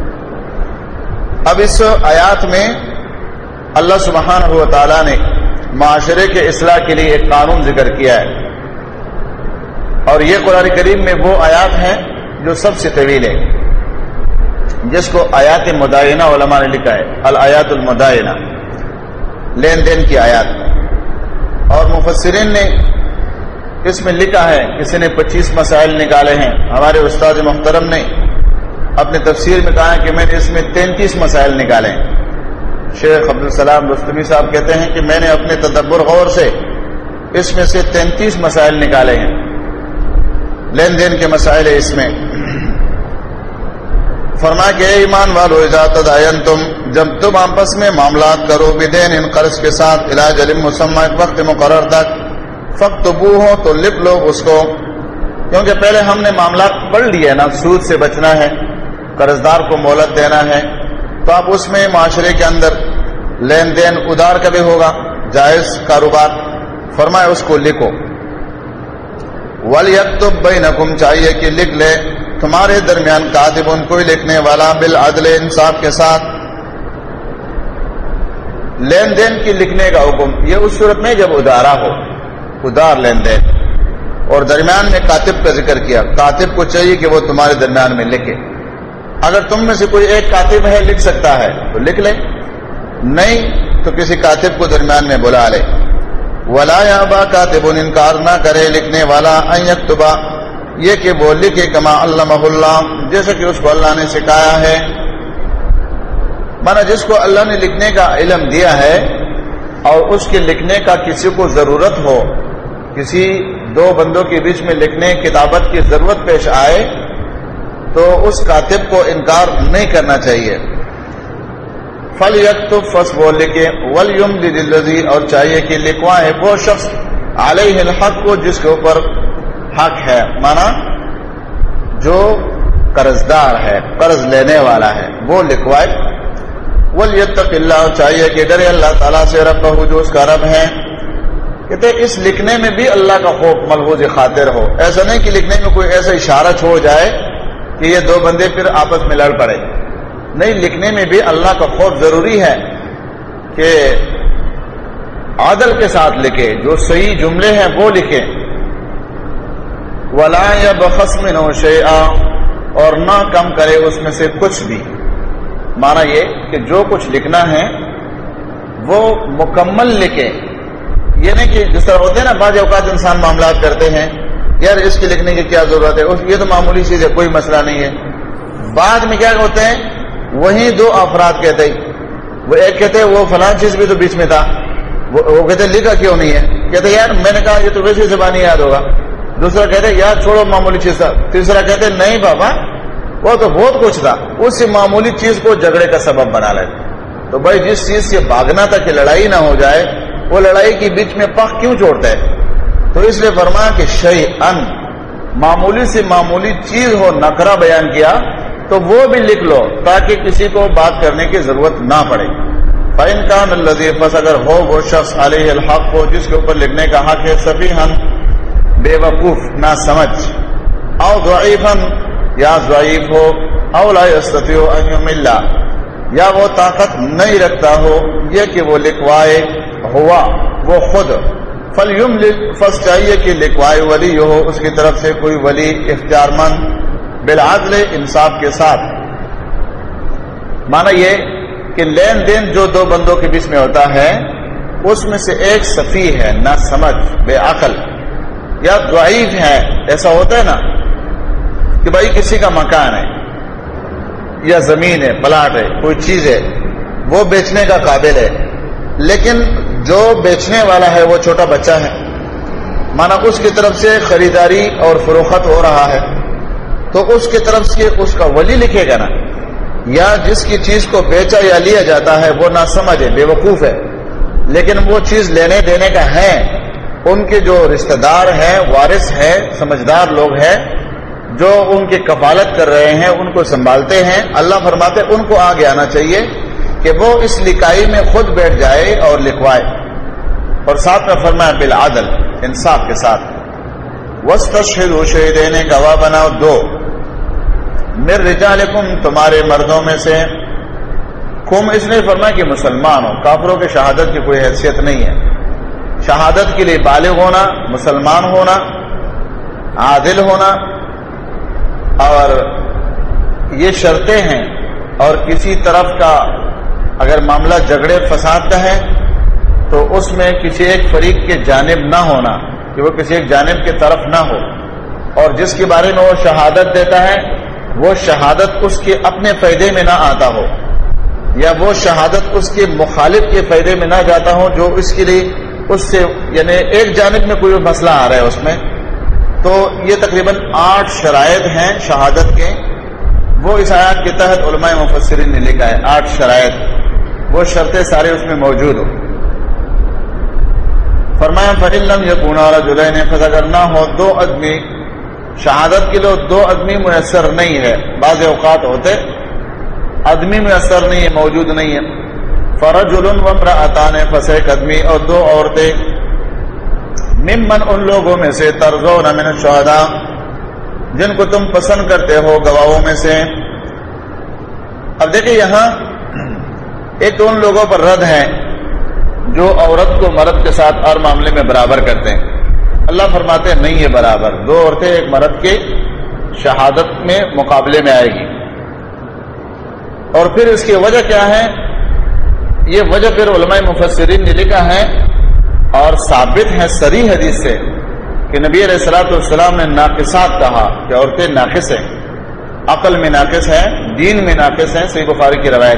Speaker 1: اب اس آیات میں اللہ سبحانہ و تعالی نے معاشرے کے اصلاح کے لیے ایک قانون ذکر کیا ہے، اور یہ قرآن کریم میں وہ آیات ہیں جو سب سے طویل ہے، جس کو آیات مدائنہ علماء نے لکھا ہے، الآیات المدائنہ، لین دین کی آیات، اور مفسرین نے اس میں لکھا ہے، کسی نے 25 مسائل نکالے ہیں، ہمارے استاد محترم نے اپنے تفسیر میں کہا ہے کہ میں نے اس میں 33 مسائل نکالے ہیں۔ شیخ عبدالسلام رستمی صاحب کہتے ہیں کہ میں نے اپنے تدبر غور سے اس میں سے 33 مسائل نکالے ہیں، لین دین کے مسائل ہے اس میں۔ فرمایا کہ اے ایمان والو، اذا تداینتم، جب تم آپس میں معاملات کرو، بدین، ان قرض کے ساتھ، الی اجل مسمی، ایک وقت مقرر تک، فاکتبوہ، تو لکھ لو اس کو، کیونکہ پہلے ہم نے معاملات پڑھ لیے نا، سود سے بچنا ہے، قرضدار کو مہلت دینا ہے، تو اب اس میں معاشرے کے اندر لین دین ادار کا بھی ہوگا، جائز کاروبار، فرمایا اس کو لکھو۔ وَلْيَكْتُبْ بَيْنَكُمْ، چاہیے کہ لکھ لے تمہارے درمیان، کاتب، ان کو لکھنے والا، بالعدل، انصاف کے ساتھ۔ لین دین کی لکھنے کا حکم یہ اس صورت میں جب ادارہ ہو، ادار لین دین، اور درمیان میں کاتب کا ذکر کیا، کاتب کو چاہیے کہ وہ تمہارے درمیان میں لکھے۔ اگر تم میں سے کوئی ایک کاتب ہے، لکھ سکتا ہے تو لکھ لے، نہیں تو کسی کاتب کو درمیان میں بلا لے۔ وَلَا يَأْبَى كَاتِبٌ، انکار نہ کرے لکھنے والا، أَن يَكْتُبَ، یہ کہ وہ لکھے، كَمَا عَلَّمَهُ اللَّهُ، جیسے کہ اس کو اللہ نے سکھایا ہے، مانا جس کو اللہ نے لکھنے کا علم دیا ہے اور اس کے لکھنے کا کسی کو ضرورت ہو، کسی دو بندوں کے بیچ میں لکھنے کتابت کی ضرورت پیش آئے تو اس کاتب کو انکار نہیں کرنا چاہیے۔ فَلْيَكْتُبْ فَس وہ لکھے وَلْيُمْلِلِ الَّذِي اور چاہیے کہ لکھوائے وہ شخص علیہ الحق کو جس کے اوپر حق ہے، مانا جو قرضدار ہے، قرض لینے والا ہے، وہ لکھوائے. وَلْيَتَّقِ اللَّهُ چاہیے کہ ڈرے اللہ تعالیٰ سے ربہ جو اس کا رب ہے. کہتے اس لکھنے میں بھی اللہ کا خوف ملحوظ خاطر ہو. ایسا نہیں کہ لکھنے میں کوئی ایسا اشارہ چھوڑ جائے کہ یہ دو بندے پھر آپس میں لڑ پڑے. نہیں، لکھنے میں بھی اللہ کا خوف ضروری ہے کہ عدل کے ساتھ لکھے، جو صحیح جملے ہیں وہ لکھے. وَلَا يَبْخَسْ مِنْهُ شَيْئًا اور نہ کم کرے اس میں سے کچھ بھی. مانا یہ کہ جو کچھ لکھنا ہے وہ مکمل لکھے. یہ نہیں کہ جس طرح ہوتے ہیں نا بعض اوقات انسان معاملات کرتے ہیں، یار اس کے لکھنے کی کیا ضرورت ہے، یہ تو معمولی چیز ہے، کوئی مسئلہ نہیں ہے. بعد میں کیا ہوتے ہیں، وہی دو افراد کہتے ہیں، وہ ایک کہتے ہیں وہ فلاں چیز بھی تو بیچ میں تھا، وہ کہتے ہیں لکھا کیوں نہیں ہے، کہتے ہیں یار میں نے کہا یہ تو ویسے زبانی یاد ہوگا. دوسرا کہتے ہیں یار چھوڑو معمولی چیز تھا. تیسرا کہتے ہیں نہیں بابا وہ تو بہت کچھ تھا. اس معمولی چیز کو جھگڑے کا سبب بنا لیتے. تو بھائی جس چیز سے بھاگنا تھا کہ لڑائی نہ ہو جائے، وہ لڑائی کے بیچ میں پخ کیوں چھوڑتا ہے؟ تو اس لیے فرمایا کہ شیئن معمولی سے معمولی چیز ہو، نکرہ بیان کیا تو وہ بھی لکھ لو تاکہ کسی کو بات کرنے کی ضرورت نہ پڑے. فَإِنْ كَانَ الَّذِي پس اگر ہو وہ شخص علیہ الحق ہو جس کے اوپر لکھنے کا حق ہے، سفیہن بے وقوف نہ سمجھ، او ضعیفن یا ضعیف ہو، او لا یستطیع ان یمل یا وہ طاقت نہیں رکھتا ہو یہ کہ وہ لکھوائے ہوا وہ خود. فلیملل فس چاہیے کہ لکھوائے ولی ہو اس کی طرف سے کوئی ولی اختیار مند، بالعدل انصاف کے ساتھ. مانا یہ کہ لین دین جو دو بندوں کے بیچ میں ہوتا ہے اس میں سے ایک سفیہ ہے، نہ سمجھ، بے عقل یا ضعیف ہے. ایسا ہوتا ہے نا کہ بھائی کسی کا مکان ہے یا زمین ہے، پلاٹ ہے، کوئی چیز ہے، وہ بیچنے کا قابل ہے، لیکن جو بیچنے والا ہے وہ چھوٹا بچہ ہے. مانا اس کی طرف سے خریداری اور فروخت ہو رہا ہے تو اس کی طرف سے اس کا ولی لکھے گا نا. یا جس کی چیز کو بیچا یا لیا جاتا ہے وہ نہ سمجھ ہے، بے وقوف ہے، لیکن وہ چیز لینے دینے کا ہے، ان کے جو رشتہ دار ہیں، وارث ہیں، سمجھدار لوگ ہیں جو ان کی کفالت کر رہے ہیں، ان کو سنبھالتے ہیں. اللہ فرماتے ان کو آگے آنا چاہیے کہ وہ اس لکھائی میں خود بیٹھ جائے اور لکھوائے. اور ساتھ میں فرمایا بالعدل، انصاف کے ساتھ. واستشہدوا شہیدین گواہ بناؤ دو، من رجالکم تمہارے مردوں میں سے. کم اس نے فرمایا کہ مسلمان ہو، کافروں کے شہادت کی کوئی حیثیت نہیں ہے. شہادت کے لیے بالغ ہونا، مسلمان ہونا، عادل ہونا، اور یہ شرطیں ہیں. اور کسی طرف کا اگر معاملہ جھگڑے فساد کا ہے تو اس میں کسی ایک فریق کے جانب نہ ہونا، کہ وہ کسی ایک جانب کی طرف نہ ہو. اور جس کے بارے میں وہ شہادت دیتا ہے وہ شہادت اس کے اپنے فائدے میں نہ آتا ہو، یا وہ شہادت اس کے مخالف کے فائدے میں نہ جاتا ہو جو اس کے لیے اس سے یعنی ایک جانب میں کوئی مسئلہ آ رہا ہے اس میں. تو یہ تقریباً 8 شرائط ہیں شہادت کے. وہ اس آیات کے تحت علماء مفسرین نے لکھا ہے 8 شرائط، وہ شرطیں سارے اس میں موجود ہو. فرمایا فَإِن لَّمْ يَكُونَا رَجُلَيْنِ پس اگر نہ ہو دو آدمی، شہادت کے لیے 2 آدمی میسر نہیں ہے. بعض اوقات ہوتے آدمی میسر نہیں ہے، موجود نہیں ہے. فَرَجُلٌ وَامْرَأَتَانِ پس ایک آدمی اور 2 عورتیں، ممن ان لوگوں میں سے ترضون من الشہداء جن کو تم پسند کرتے ہو گواہوں میں سے. اب دیکھیں یہاں ایک تو ان لوگوں پر رد ہے جو عورت کو مرد کے ساتھ ہر معاملے میں برابر کرتے ہیں. اللہ فرماتے ہیں نہیں یہ برابر، 2 عورتیں ایک مرد کے شہادت میں مقابلے میں آئے گی. اور پھر اس کی وجہ کیا ہے؟ یہ وجہ پھر علماء مفسرین نے لکھا ہے اور ثابت ہے صریح حدیث سے کہ نبی علیہ الصلوۃ والسلام نے ناقصات کہا کہ عورتیں ناقص ہیں، عقل میں ناقص ہیں، دین میں ناقص ہیں. صحیح بخاری کی روایت.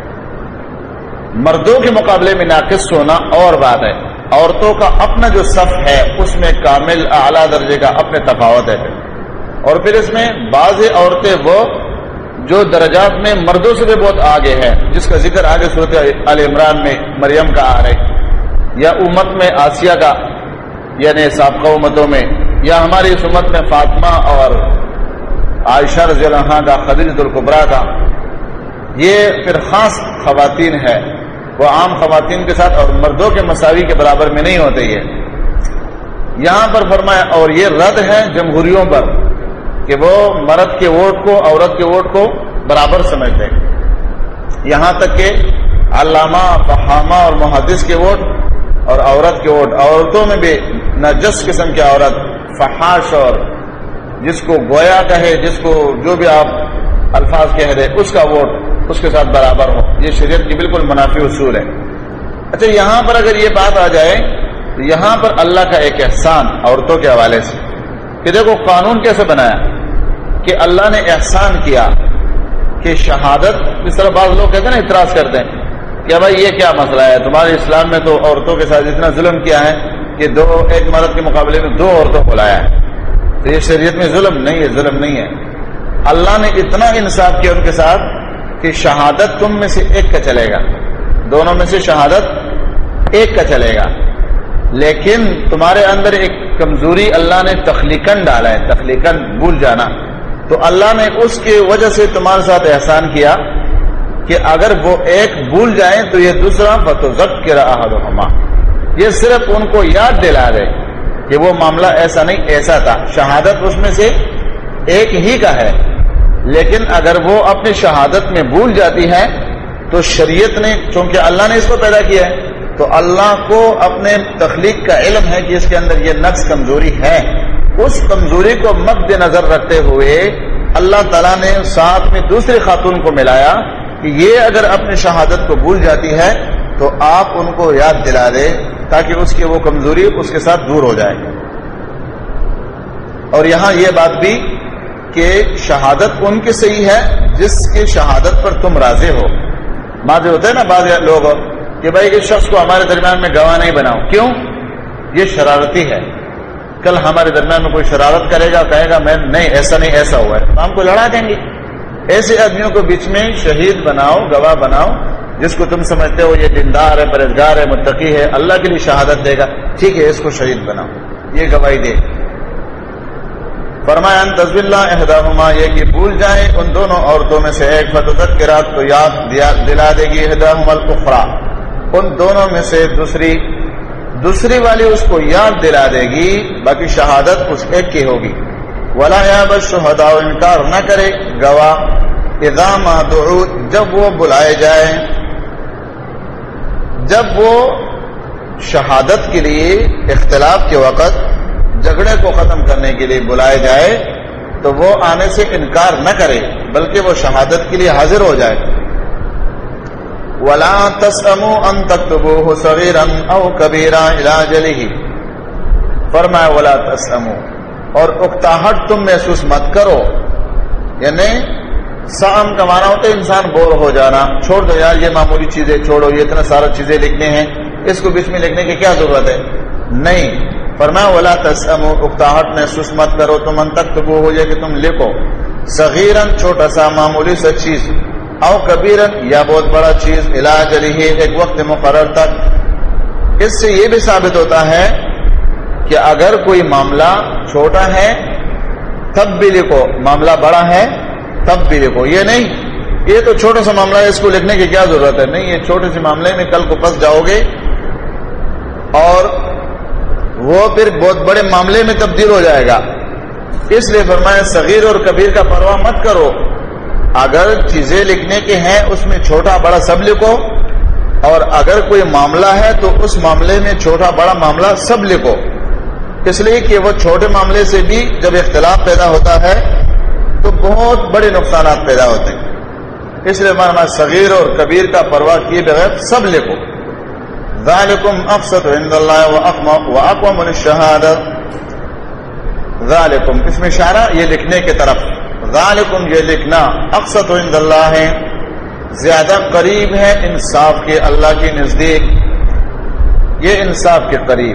Speaker 1: مردوں کے مقابلے میں ناقص ہونا اور بات ہے، عورتوں کا اپنا جو صف ہے اس میں کامل اعلیٰ درجے کا اپنے تفاوت ہے. اور پھر اس میں بعض عورتیں وہ جو درجات میں مردوں سے بھی بہت آگے ہے، جس کا ذکر آگے صورت آل عمران میں مریم کا آ رہا ہے، یا امت میں آسیہ کا، یعنی سابقہ امتوں میں، یا ہماری اس امت میں فاطمہ اور عائشہ رضی اللہ عنہا کا، خدیجہ الکبریٰ کا، یہ پھر خاص خواتین ہے، وہ عام خواتین کے ساتھ اور مردوں کے مساوی کے برابر میں نہیں ہوتے۔ یہ یہاں پر فرمایا، اور یہ رد ہے جمہوریوں پر کہ وہ مرد کے ووٹ کو عورت کے ووٹ کو برابر سمجھتے ہیں، یہاں تک کہ علامہ، فہامہ اور محدث کے ووٹ اور عورت کے ووٹ، عورتوں میں بھی نجس قسم کی عورت، فحاش اور جس کو گویا کہے، جس کو جو بھی آپ الفاظ کہہ دے، اس کا ووٹ اس کے ساتھ برابر ہو، یہ شریعت کی بالکل منافی اصول ہے۔ اچھا، یہاں پر اگر یہ بات آ جائے تو یہاں پر اللہ کا ایک احسان عورتوں کے حوالے سے کہ دیکھو قانون کیسے بنایا، کہ اللہ نے احسان کیا کہ شہادت، اس طرح بعض لوگ کہتے ہیں نا، اعتراض کرتے ہیں کہ بھائی یہ کیا مسئلہ ہے، تمہارے اسلام میں تو عورتوں کے ساتھ اتنا ظلم کیا ہے کہ ایک مرد کے مقابلے میں 2 عورتوں کو لایا ہے، تو یہ شریعت میں ظلم نہیں ہے، ظلم نہیں ہے۔ اللہ نے اتنا انصاف کیا ان کے ساتھ کہ شہادت تم میں سے ایک کا چلے گا، دونوں میں سے شہادت ایک کا چلے گا، لیکن تمہارے اندر ایک کمزوری اللہ نے تخلیقاً ڈالا ہے، تخلیقاً بھول جانا، تو اللہ نے اس کی وجہ سے تمہارے ساتھ احسان کیا کہ اگر وہ ایک بھول جائیں تو یہ دوسرا فتذکر احدہما، یہ صرف ان کو یاد دلا دے کہ وہ معاملہ ایسا نہیں، ایسا تھا، شہادت اس میں سے ایک ہی کا ہے، لیکن اگر وہ اپنی شہادت میں بھول جاتی ہے تو شریعت نے، چونکہ اللہ نے اس کو پیدا کیا ہے، تو اللہ کو اپنے تخلیق کا علم ہے کہ اس کے اندر یہ نقص کمزوری ہے، اس کمزوری کو مد نظر رکھتے ہوئے اللہ تعالیٰ نے ساتھ میں دوسری خاتون کو ملایا کہ یہ اگر اپنی شہادت کو بھول جاتی ہے تو آپ ان کو یاد دلا دے تاکہ اس کی وہ کمزوری اس کے ساتھ دور ہو جائے۔ اور یہاں یہ بات بھی کہ شہادت ان کی صحیح ہے جس کی شہادت پر تم راضی ہو۔ ماضی ہوتے ہیں نا بعض لوگ کہ بھائی اس شخص کو ہمارے درمیان میں گواہ نہیں بناؤ، کیوں؟ یہ شرارتی ہے، کل ہمارے درمیان میں کوئی شرارت کرے گا، کہے گا میں نہیں، ایسا نہیں، ایسا ہوا ہے، تو ہم کو لڑا دیں گے۔ ایسے آدمیوں کو بیچ میں شہید بناؤ، گواہ بناؤ، جس کو تم سمجھتے ہو یہ دیندار ہے، پرہیزگار ہے، متقی ہے، اللہ کے لیے شہادت دے گا، ٹھیک ہے، اس کو شہید بناؤ، یہ گواہی دے۔ فرمایا ان تزل احداہما، یہ کہ بھول جائیں ان دونوں عورتوں میں سے ایک، فتذکرات تو یاد دلا دے گی احداہما الاخری، ان دونوں میں سے دوسری والی اس کو یاد دلا دے گی، باقی شہادت اس ایک کی ہوگی۔ ولا یاب الشہداء، انکار نہ کرے گواہ، اذا ما دعوا، جب وہ بلائے جائیں، جب وہ شہادت کے لیے اختلاف کے وقت جھگڑے کو ختم کرنے کے لیے بلائے جائے تو وہ آنے سے انکار نہ کرے بلکہ وہ شہادت کے لیے حاضر ہو جائے۔ وَلَا تَسْأَمُوا أَن تَكْتُبُوهُ صَغِيرًا أَوْ كَبِيرًا إِلَىٰ أَجَلِهِ، فرمایا وَلَا تَسْأَمُوا، اور اکتاہٹ تم محسوس مت کرو، یعنی سام کا معنی ہوتا ہے انسان بور ہو جانا، چھوڑ دو یار یہ معمولی چیزیں چھوڑو، یہ اتنا سارا چیزیں لکھنے ہیں، اس کو بیچ میں لکھنے کی کیا ضرورت ہے، نہیں، فرمایا وَلَا تَسْأَمُوا، اکتاہٹ محسوس مت کرو تم، ان تکتبوہ، یہ کہ تم لکھو، صغیراً چھوٹا سا معمولی سا چیز، او کبیراً یا بہت بڑا چیز، الی اجلہ ایک وقت مقرر تک۔ اس سے یہ بھی ثابت ہوتا ہے کہ اگر کوئی معاملہ چھوٹا ہے تب بھی لکھو، معاملہ بڑا ہے تب بھی لکھو، یہ نہیں یہ تو چھوٹا سا معاملہ ہے اس کو لکھنے کی کیا ضرورت ہے، نہیں، یہ چھوٹے سے معاملے میں کل کو پھنس جاؤ گے اور وہ پھر بہت بڑے معاملے میں تبدیل ہو جائے گا۔ اس لیے فرمایا صغیر اور کبیر کا پرواہ مت کرو، اگر چیزیں لکھنے کے ہیں اس میں چھوٹا بڑا سب لکھو، اور اگر کوئی معاملہ ہے تو اس معاملے میں چھوٹا بڑا معاملہ سب لکھو، اس لیے کہ وہ چھوٹے معاملے سے بھی جب اختلاف پیدا ہوتا ہے تو بہت بڑے نقصانات پیدا ہوتے ہیں، اس لیے ہمارا صغیر اور کبیر کا پرواہ کیے بغیر سب لکھو۔ ذالکم اقسط عند اللہ واقوم للشہادہ، ذالکم اس میں اشارہ یہ لکھنے کی طرف، ذالکم یہ لکھنا، اقسط عند اللہ ہے، زیادہ قریب ہے انصاف کے اللہ کے نزدیک، یہ انصاف کے قریب،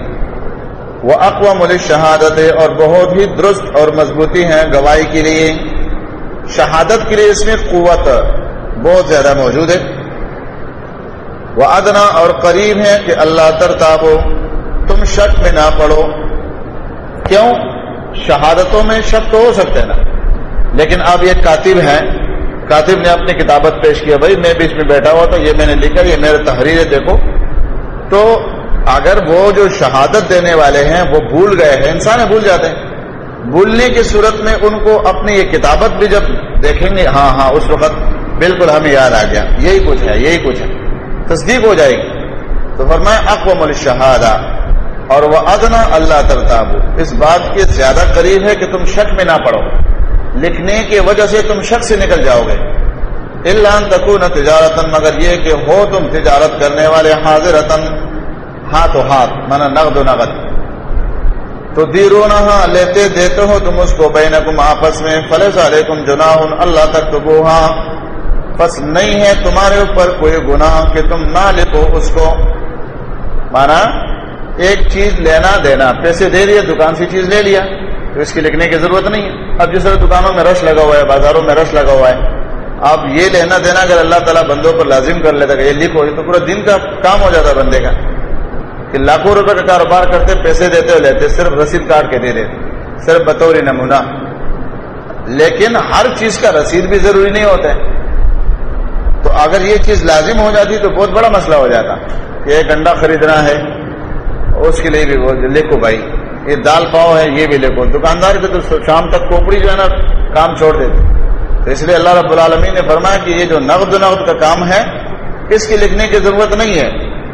Speaker 1: وَأَقْوَمُ لِلشَّهَادَةِ اور بہت ہی درست اور مضبوطی ہے گواہی کے لیے۔ شہادت کے لیے اس میں قوت بہت زیادہ موجود ہے. وَأَدْنَا اور قریب ہے کہ اللہ ترتابو تم شک میں نہ پڑو. کیوں؟ شہادتوں میں شک تو ہو سکتے ہیں نا، لیکن اب یہ کاتب ہیں، کاتب نے اپنی کتابت پیش کیا، بھائی میں بیچ میں بیٹھا ہوا تھا، یہ میں نے لکھا، یہ میرا تحریر ہے دیکھو. تو اگر وہ جو شہادت دینے والے ہیں وہ بھول گئے ہیں، انسان بھول جاتے ہیں، بھولنے کی صورت میں ان کو اپنی یہ کتابت بھی جب دیکھیں گے، ہاں ہاں اس وقت بالکل ہمیں یاد آ گیا، یہی کچھ ہے، یہی کچھ ہے، تصدیق ہو جائے گی. تو فرمایا اقوم الشہادہ اور وہ ادنا اللہ ترتابو، اس بات کے زیادہ قریب ہے کہ تم شک میں نہ پڑو، لکھنے کی وجہ سے تم شک سے نکل جاؤ گے. الا ان تکون تجارتا، مگر یہ کہ ہو تم تجارت کرنے والے، حاضرتا ہاتھ و ہاتھ مانا نقد و نقد، تو دیرونہا لیتے دیتے ہو تم اس کو، بینکم آپس میں، فلیس علیکم جناح اللہ تکتبوہا، پس نہیں ہے تمہارے اوپر کوئی گناہ کہ تم نہ لکھو اس کو. مانا ایک چیز لینا دینا، پیسے دے دیے، دکان سے چیز لے لیا تو اس کی لکھنے کی ضرورت نہیں ہے. اب جس طرح دکانوں میں رش لگا ہوا ہے، بازاروں میں رش لگا ہوا ہے، اب یہ لینا دینا اگر اللہ تعالیٰ بندوں پر لازم کر لیتا کہ یہ لکھو، تو پورا دن کا کام ہو جاتا بندے کا، کہ لاکھوں روپے کا کاروبار کرتے، پیسے دیتے ہو لیتے، صرف رسید کاٹ کے دے دیتے، صرف بطور نمونہ. لیکن ہر چیز کا رسید بھی ضروری نہیں ہوتا ہے. تو اگر یہ چیز لازم ہو جاتی تو بہت بڑا مسئلہ ہو جاتا کہ ایک انڈا خریدنا ہے، اس کے لیے بھی لکھو بھائی، یہ دال پاؤ ہے یہ بھی لکھو. دکاندار کے تو شام تک کوپڑی جو ہے نا کام چھوڑ دیتے. تو اس لیے اللہ رب العالمین نے فرمایا کہ یہ جو نقد کا کام ہے اس کی لکھنے کی ضرورت نہیں ہے.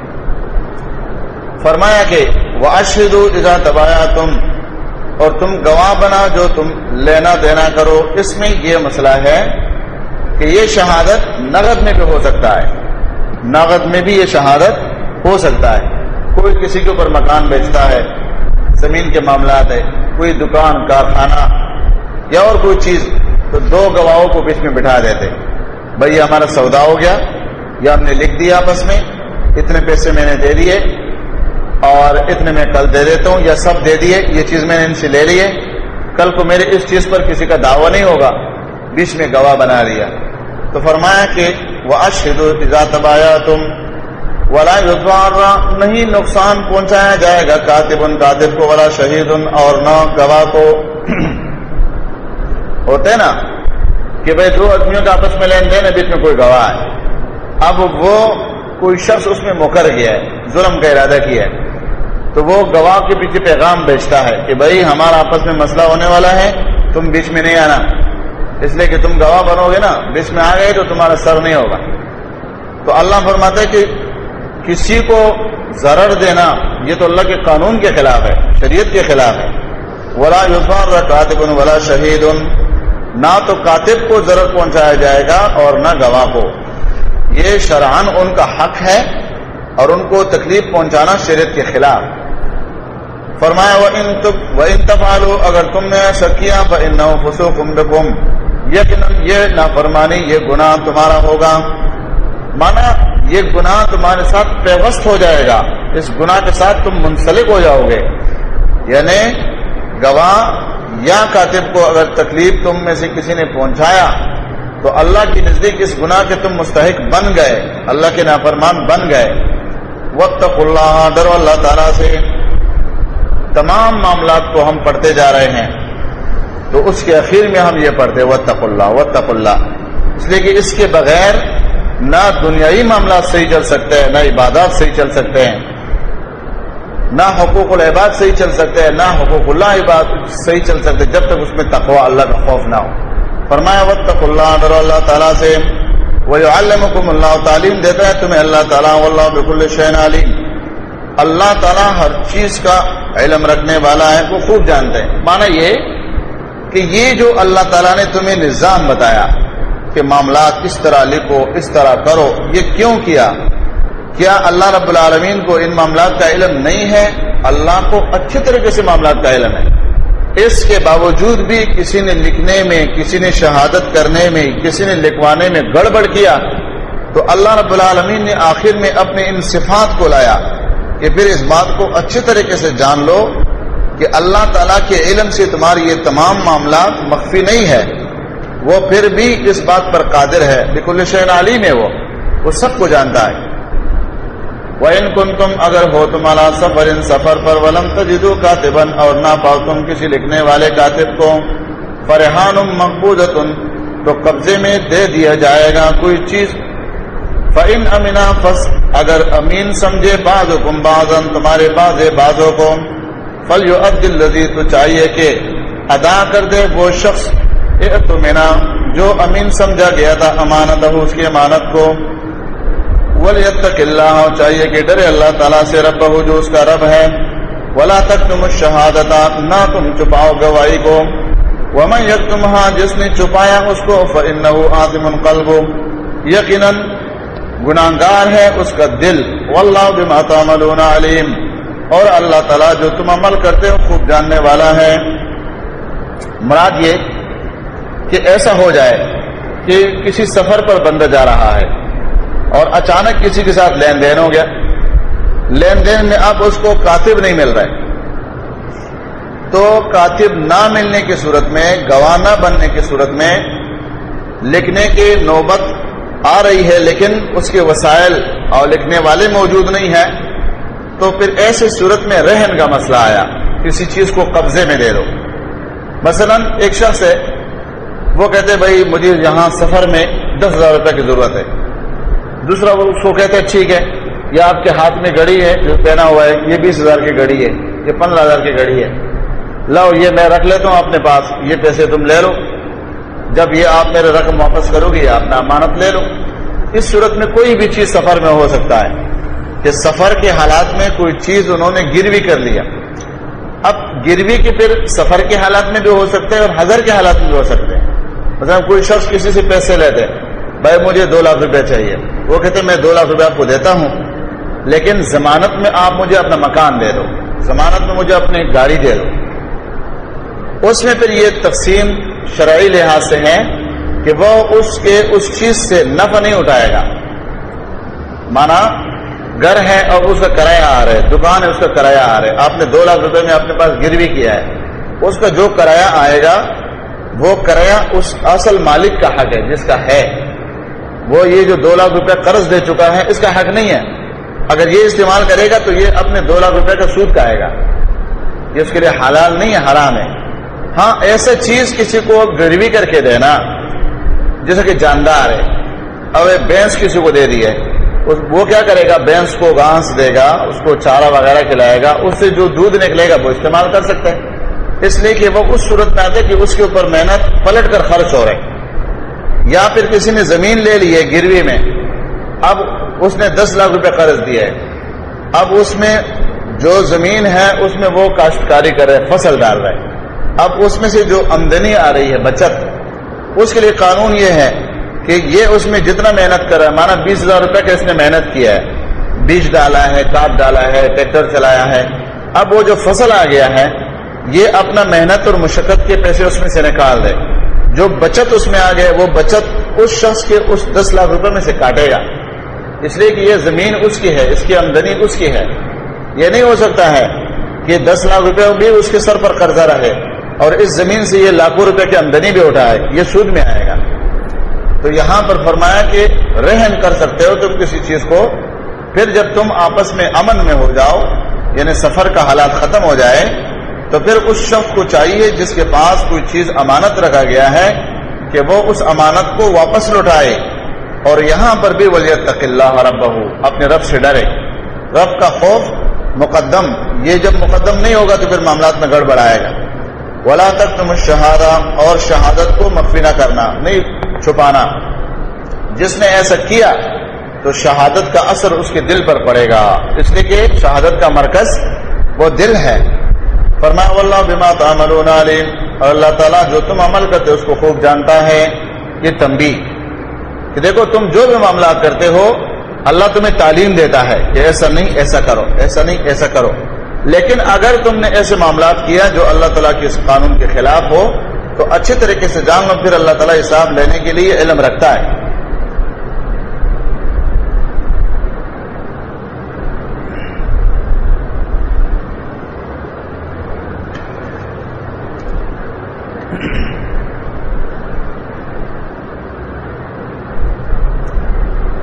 Speaker 1: فرمایا کہ وَأَشْهِدُوا إِذَا تَبَايَعْتُمْ، اور تم گواہ بنا جو تم لینا دینا کرو. اس میں یہ مسئلہ ہے کہ یہ شہادت نقد میں بھی ہو سکتا ہے، نقد میں بھی یہ شہادت ہو سکتا ہے. کوئی کسی کے اوپر مکان بیچتا ہے، زمین کے معاملات ہے، کوئی دکان کارخانہ یا اور کوئی چیز، تو دو گواہوں کو بیچ میں بٹھا دیتے، بھائی ہمارا سودا ہو گیا، یا ہم نے لکھ دیا آپس میں، اتنے پیسے میں نے دے دیے اور اتنے میں کل دے دیتا ہوں، یا سب دے دیے، یہ چیز میں نے ان سے لے لیے، کل کو میرے اس چیز پر کسی کا دعویٰ نہیں ہوگا، بیچ میں گواہ بنا دیا. تو فرمایا کہ وَأَشْهِدُوا إِذَا تَبَايَعْتُمْ وَلَا يُضَارَّ، نہیں نقصان پہنچایا جائے گا کاتب کو، ولا شہید، اور نہ گواہ کو. ہوتے نا کہ بھئی دو آدمیوں کا آپس میں لین دین ہے، بیچ میں کوئی گواہ ہے، اب وہ کوئی شخص اس میں مکر گیا ہے، ظلم کا ارادہ کیا ہے، تو وہ گواہ کے پیچھے پیغام بھیجتا ہے کہ بھئی ہمارا آپس میں مسئلہ ہونے والا ہے، تم بیچ میں نہیں آنا، اس لیے کہ تم گواہ بنو گے نا، بیچ میں آ گئے تو تمہارا سر نہیں ہوگا. تو اللہ فرماتا ہے کہ کسی کو ضرر دینا یہ تو اللہ کے قانون کے خلاف ہے، شریعت کے خلاف ہے. ولا یضار کاتب ولا شہید، نہ تو کاتب کو ضرر پہنچایا جائے گا اور نہ گواہ کو. یہ شرعاً ان کا حق ہے اور ان کو تکلیف پہنچانا شریعت کے خلاف. فرمایا وَإِن تَفْعَلُوا، اگر تم نے ایسا کیا فَإِنَّهُ فُسُوقٌ بِكُمْ، یقیناً یہ نافرمانی، یہ گناہ تمہارا ہوگا. مانا یہ گناہ تمہارے ساتھ پیوست ہو جائے گا، اس گناہ کے ساتھ تم منسلک ہو جاؤ گے. یعنی گواہ یا کاتب کو اگر تکلیف تم میں سے کسی نے پہنچایا تو اللہ کی نزدیک اس گناہ کے تم مستحق بن گئے، اللہ کے نافرمان بن گئے. واتقوا اللہ، ڈرو اللہ تعالیٰ سے. تمام معاملات کو ہم پڑھتے جا رہے ہیں تو اس کے اخیر میں ہم یہ پڑھتے واتقوا اللہ واتقوا اللہ، اس لیے کہ اس کے بغیر نہ دنیاوی معاملات صحیح چل سکتے ہیں، نہ عبادات صحیح چل سکتے ہیں، نہ حقوق العباد صحیح چل سکتے ہیں، نہ حقوق اللہ عباد صحیح چل سکتے جب تک اس میں تقوی اللہ کا خوف نہ ہو. فرمایا واتقوا اللہ، ڈرو اللہ تعالیٰ سے. وَيُعَلِّمُكُمُ اللہ، تعلیم دیتا ہے تمہیں اللہ تعالیٰ. وَاللَّهُ بِكُلِّ شَيْءٍ عَلِيمٌ، اللہ تعالیٰ ہر چیز کا علم رکھنے والا ہے، وہ خوب جانتے ہیں. معنی یہ کہ یہ جو اللہ تعالیٰ نے تمہیں نظام بتایا کہ معاملات اس طرح لکھو، اس طرح کرو، یہ کیوں کیا؟ کیا اللہ رب العالمین کو ان معاملات کا علم نہیں ہے؟ اللہ کو اچھے طریقے سے معاملات کا علم ہے. اس کے باوجود بھی کسی نے لکھنے میں، کسی نے شہادت کرنے میں، کسی نے لکھوانے میں گڑبڑ کیا تو اللہ رب العالمین نے آخر میں اپنے ان صفات کو لایا کہ پھر اس بات کو اچھے طریقے سے جان لو کہ اللہ تعالیٰ کے علم سے تمہاری یہ تمام معاملات مخفی نہیں ہے. وہ پھر بھی اس بات پر قادر ہے، بکل شیء علیم ہے، وہ سب کو جانتا ہے۔ وَإِن كُنتُمْ اگر ہو تم علی سفر سفر پر وَلَمْ تَجِدُوا كَاتِبًا اور نہ پاؤ تم کسی لکھنے والے کاتب کو، فَرِحَانٌ مَقْبُوضَةٌ تو قبضے میں دے دیا جائے گا کوئی چیز، فَإِنْ أَمِنَا اگر امین سمجھے بعضکم بعضا تمہارے بعضوں کو، فَلْيُؤَدِّ الَّذِي تو چاہیے کہ ادا کر دے وہ شخص اؤتمنا جو امین سمجھا گیا تھا امانت اس کی امانت کو، وَلْيَتَّقِ اللَّهَ چاہیے کہ ڈرے اللہ تعالیٰ سے ربہ جو اس کا رب ہے، وَلَا تَكْتُمُوا الشَّهَادَةَ نہ تم چھپاؤ گواہی کو، وَمَنْ يَكْتُمْهَا جس نے چھپایا اس کو فَإِنَّهُ آثِمٌ قَلْبُهُ یقیناً گناہگار ہے اس کا دل، وَاللَّهُ بِمَا تَعْمَلُونَ عَلِيمٌ اور اللہ تعالیٰ جو تم عمل کرتے ہو خوب جاننے والا ہے۔ مراد یہ کہ ایسا ہو جائے کہ کسی سفر پر بندہ جا رہا ہے اور اچانک کسی کے ساتھ لین دین ہو گیا، لین دین میں اب اس کو کاتب نہیں مل رہا ہے، تو کاتب نہ ملنے کی صورت میں، گواہ نہ بننے کی صورت میں لکھنے کی نوبت آ رہی ہے لیکن اس کے وسائل اور لکھنے والے موجود نہیں ہیں، تو پھر ایسی صورت میں رہن کا مسئلہ آیا، کسی چیز کو قبضے میں دے دو۔ مثلا ایک شخص ہے، وہ کہتے بھائی مجھے یہاں سفر میں 10,000 روپے کی ضرورت ہے، دوسرا وہ اس کو کہتے ٹھیک ہے، یا آپ کے ہاتھ میں گھڑی ہے جو پہنا ہوا ہے یہ 20,000 کی گھڑی ہے، یہ 15,000 کی گھڑی ہے، لاؤ یہ میں رکھ لیتا ہوں اپنے پاس، یہ پیسے تم لے لو، جب یہ آپ میرے رقم واپس کرو گے اپنا امانت لے لو۔ اس صورت میں کوئی بھی چیز سفر میں ہو سکتا ہے کہ سفر کے حالات میں کوئی چیز انہوں نے گروی کر لیا، اب گروی کے پھر سفر کے حالات میں بھی ہو سکتے ہیں اور حضر کے حالات میں بھی ہو سکتے ہیں۔ مثلا کوئی شخص کسی سے پیسے لیتے، بھائی مجھے 2 لاکھ روپے چاہیے، وہ کہتے میں 2 لاکھ روپے آپ کو دیتا ہوں لیکن ضمانت میں آپ مجھے اپنا مکان دے دو، ضمانت میں مجھے اپنی گاڑی دے دو۔ اس میں پھر یہ تقسیم شرعی لحاظ سے ہے کہ وہ اس چیز سے نفع نہیں اٹھائے گا، مانا گھر ہے اور اس کا کرایہ آ رہا ہے، دکان ہے اس کا کرایہ آ رہا ہے، آپ نے 2 لاکھ روپے میں اپنے پاس گروی کیا ہے، اس کا جو کرایہ آئے گا وہ کرایہ اس اصل مالک کا حق ہے جس کا ہے، وہ یہ جو 2 لاکھ روپے قرض دے چکا ہے اس کا حق نہیں ہے، اگر یہ استعمال کرے گا تو یہ اپنے 2 لاکھ روپے کا سود کھائے گا، یہ اس کے لیے حلال نہیں ہے، حرام ہے۔ ہاں ایسا چیز کسی کو گروی کر کے دینا، جیسا کہ جاندار ہے، اب بھینس کسی کو دے دی ہے، وہ کیا کرے گا، بھینس کو گھاس دے گا، اس کو چارہ وغیرہ کھلائے گا، اس سے جو دودھ نکلے گا وہ استعمال کر سکتا ہے، اس لیے کہ وہ اس صورت میں آتے کہ اس کے اوپر محنت پلٹ کر خرچ ہو رہے۔ یا پھر کسی نے زمین لے لی ہے گروی میں، اب اس نے 10 لاکھ روپے قرض دیا ہے، اب اس میں جو زمین ہے اس میں وہ کاشتکاری کر رہے، فصل ڈال رہے، اب اس میں سے جو آمدنی آ رہی ہے بچت، اس کے لیے قانون یہ ہے کہ یہ اس میں جتنا محنت کر رہا ہے، مانا 20,000 روپے کا اس نے محنت کیا ہے، بیج ڈالا ہے، کھاد ڈالا ہے، ٹریکٹر چلایا ہے، اب وہ جو فصل آ گیا ہے یہ اپنا محنت اور مشقت کے پیسے اس میں سے نکال دے، جو بچت اس میں آ گئے وہ بچت اس شخص کے اس 10 لاکھ روپے میں سے کاٹے گا، اس لیے کہ یہ زمین اس کی ہے، اس کی آمدنی اس کی ہے۔ یہ نہیں ہو سکتا ہے کہ 10 لاکھ روپے بھی اس کے سر پر قرضہ رہے اور اس زمین سے یہ لاکھوں روپے کی آمدنی بھی اٹھائے، یہ سود میں آئے گا۔ تو یہاں پر فرمایا کہ رہن کر سکتے ہو تم کسی چیز کو، پھر جب تم آپس میں امن میں ہو جاؤ، یعنی سفر کا حالات ختم ہو جائے، تو پھر اس شخص کو چاہیے جس کے پاس کوئی چیز امانت رکھا گیا ہے کہ وہ اس امانت کو واپس لوٹائے، اور یہاں پر بھی وَلْيَتَّقِ اللَّهَ رَبَّهُ اپنے رب سے ڈرے، رب کا خوف مقدم، یہ جب مقدم نہیں ہوگا تو پھر معاملات میں گڑبڑ آئے گا۔ وَلَا تَكْتُمُوا الشَّهَادَةَ اور شہادت کو مخفی نہ کرنا، نہیں چھپانا، جس نے ایسا کیا تو شہادت کا اثر اس کے دل پر پڑے گا، اس لیے کہ شہادت کا مرکز وہ دل ہے۔ فرمایا واللہ بما تعملون علیم، اور اللہ تعالیٰ جو تم عمل کرتے اس کو خوب جانتا ہے۔ یہ تنبیہ کہ دیکھو تم جو بھی معاملات کرتے ہو اللہ تمہیں تعلیم دیتا ہے کہ ایسا نہیں ایسا کرو، ایسا نہیں ایسا کرو، لیکن اگر تم نے ایسے معاملات کیا جو اللہ تعالیٰ کے اس قانون کے خلاف ہو تو اچھے طریقے سے جان لو، پھر اللہ تعالیٰ حساب لینے کے لیے علم رکھتا ہے۔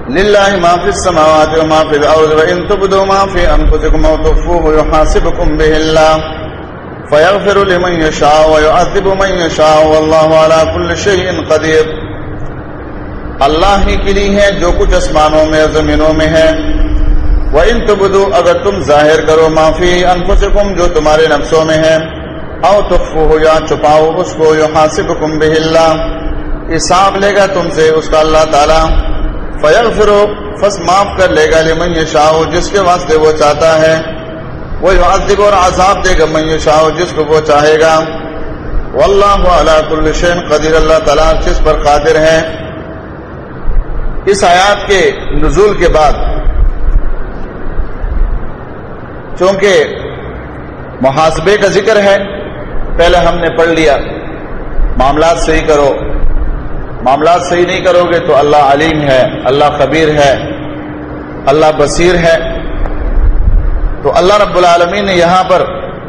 Speaker 1: للہ ما فی السماوات وما فی الارض وان تبدوا ما فی انفسکم او تخفوه یحاسبکم به اللہ فیغفر لمن یشاء ویعذب من یشاء واللہ علی کل شیء قدیر. اللہ ہی کے لیے ہے جو کچھ آسمانوں میں اور زمینوں میں ہے. وَإِن تُبْدُوا اگر تم ظاہر کرو مَا فِي أَنفُسِكُمْ جو تمہارے نفسوں میں ہے او تخفوه یا چھپاؤ اس کو یحاسبکم بہ اللہ حساب لے گا تم سے اس کا اللہ تعالی. فیغفر پس معاف کر لے گا لمن یشاء جس کے واسطے وہ چاہتا ہے. ویعذب اور عذاب دے گا من یشاء جس کو وہ چاہے گا. واللہ علی کل شیء قدیر اللہ تعالی ہر چیز پر قادر ہے. اس آیات کے نزول کے بعد چونکہ محاسبے کا ذکر ہے پہلے ہم نے پڑھ لیا معاملات صحیح کرو. معاملات صحیح نہیں کرو گے تو اللہ علیم ہے, اللہ خبیر ہے, اللہ بصیر ہے. تو اللہ رب العالمین نے یہاں پر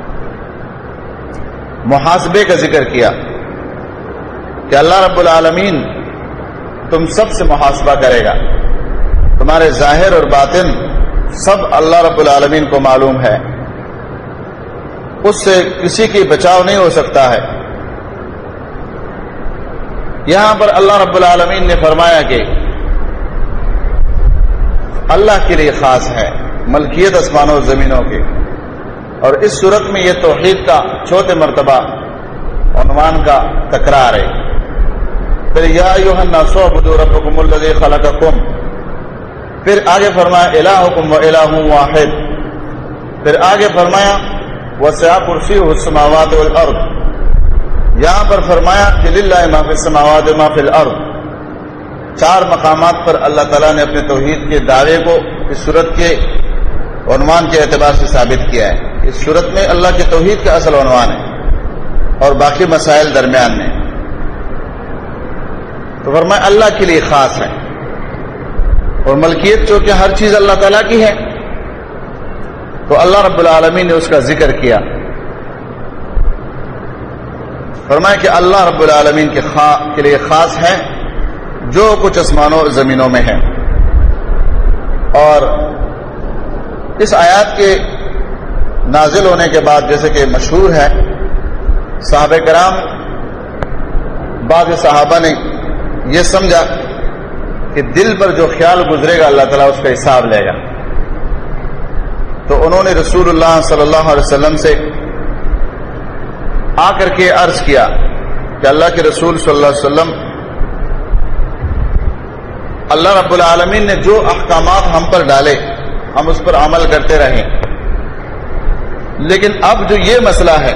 Speaker 1: محاسبے کا ذکر کیا کہ اللہ رب العالمین تم سب سے محاسبہ کرے گا. تمہارے ظاہر اور باطن سب اللہ رب العالمین کو معلوم ہے, اس سے کسی کی بچاؤ نہیں ہو سکتا ہے. یہاں پر اللہ رب العالمین نے فرمایا کہ اللہ کے لیے خاص ہے ملکیت آسمانوں و زمینوں کی, اور اس صورت میں یہ توحید کا چوتھے مرتبہ عنوان کا تکرار ہے. پھر یا ایھا الناس اعبدوا ربکم الذی خلقکم, پھر آگے فرمایا الہکم و الہ واحد, پھر آگے فرمایا وسع کرسیہ السماوات والارض. یہاں پر فرمایا کہ للہ ما فی السماوات و ما فی الارض. چار مقامات پر اللہ تعالیٰ نے اپنے توحید کے دعوے کو اس صورت کے عنوان کے اعتبار سے ثابت کیا ہے. اس صورت میں اللہ کے توحید کا اصل عنوان ہے اور باقی مسائل درمیان میں. تو فرمایا اللہ کے لیے خاص ہے, اور ملکیت چونکہ ہر چیز اللہ تعالیٰ کی ہے تو اللہ رب العالمین نے اس کا ذکر کیا. فرمایا کہ اللہ رب العالمین کے لیے خاص ہے جو کچھ آسمانوں زمینوں میں ہے. اور اس آیات کے نازل ہونے کے بعد جیسے کہ مشہور ہے صحابہ کرام بعض صحابہ نے یہ سمجھا کہ دل پر جو خیال گزرے گا اللہ تعالیٰ اس کا حساب لے گا. تو انہوں نے رسول اللہ صلی اللہ علیہ وسلم سے آ کر کے عرض کیا کہ اللہ کے رسول صلی اللہ علیہ وسلم اللہ رب العالمین نے جو احکامات ہم پر ڈالے ہم اس پر عمل کرتے رہیں, لیکن اب جو یہ مسئلہ ہے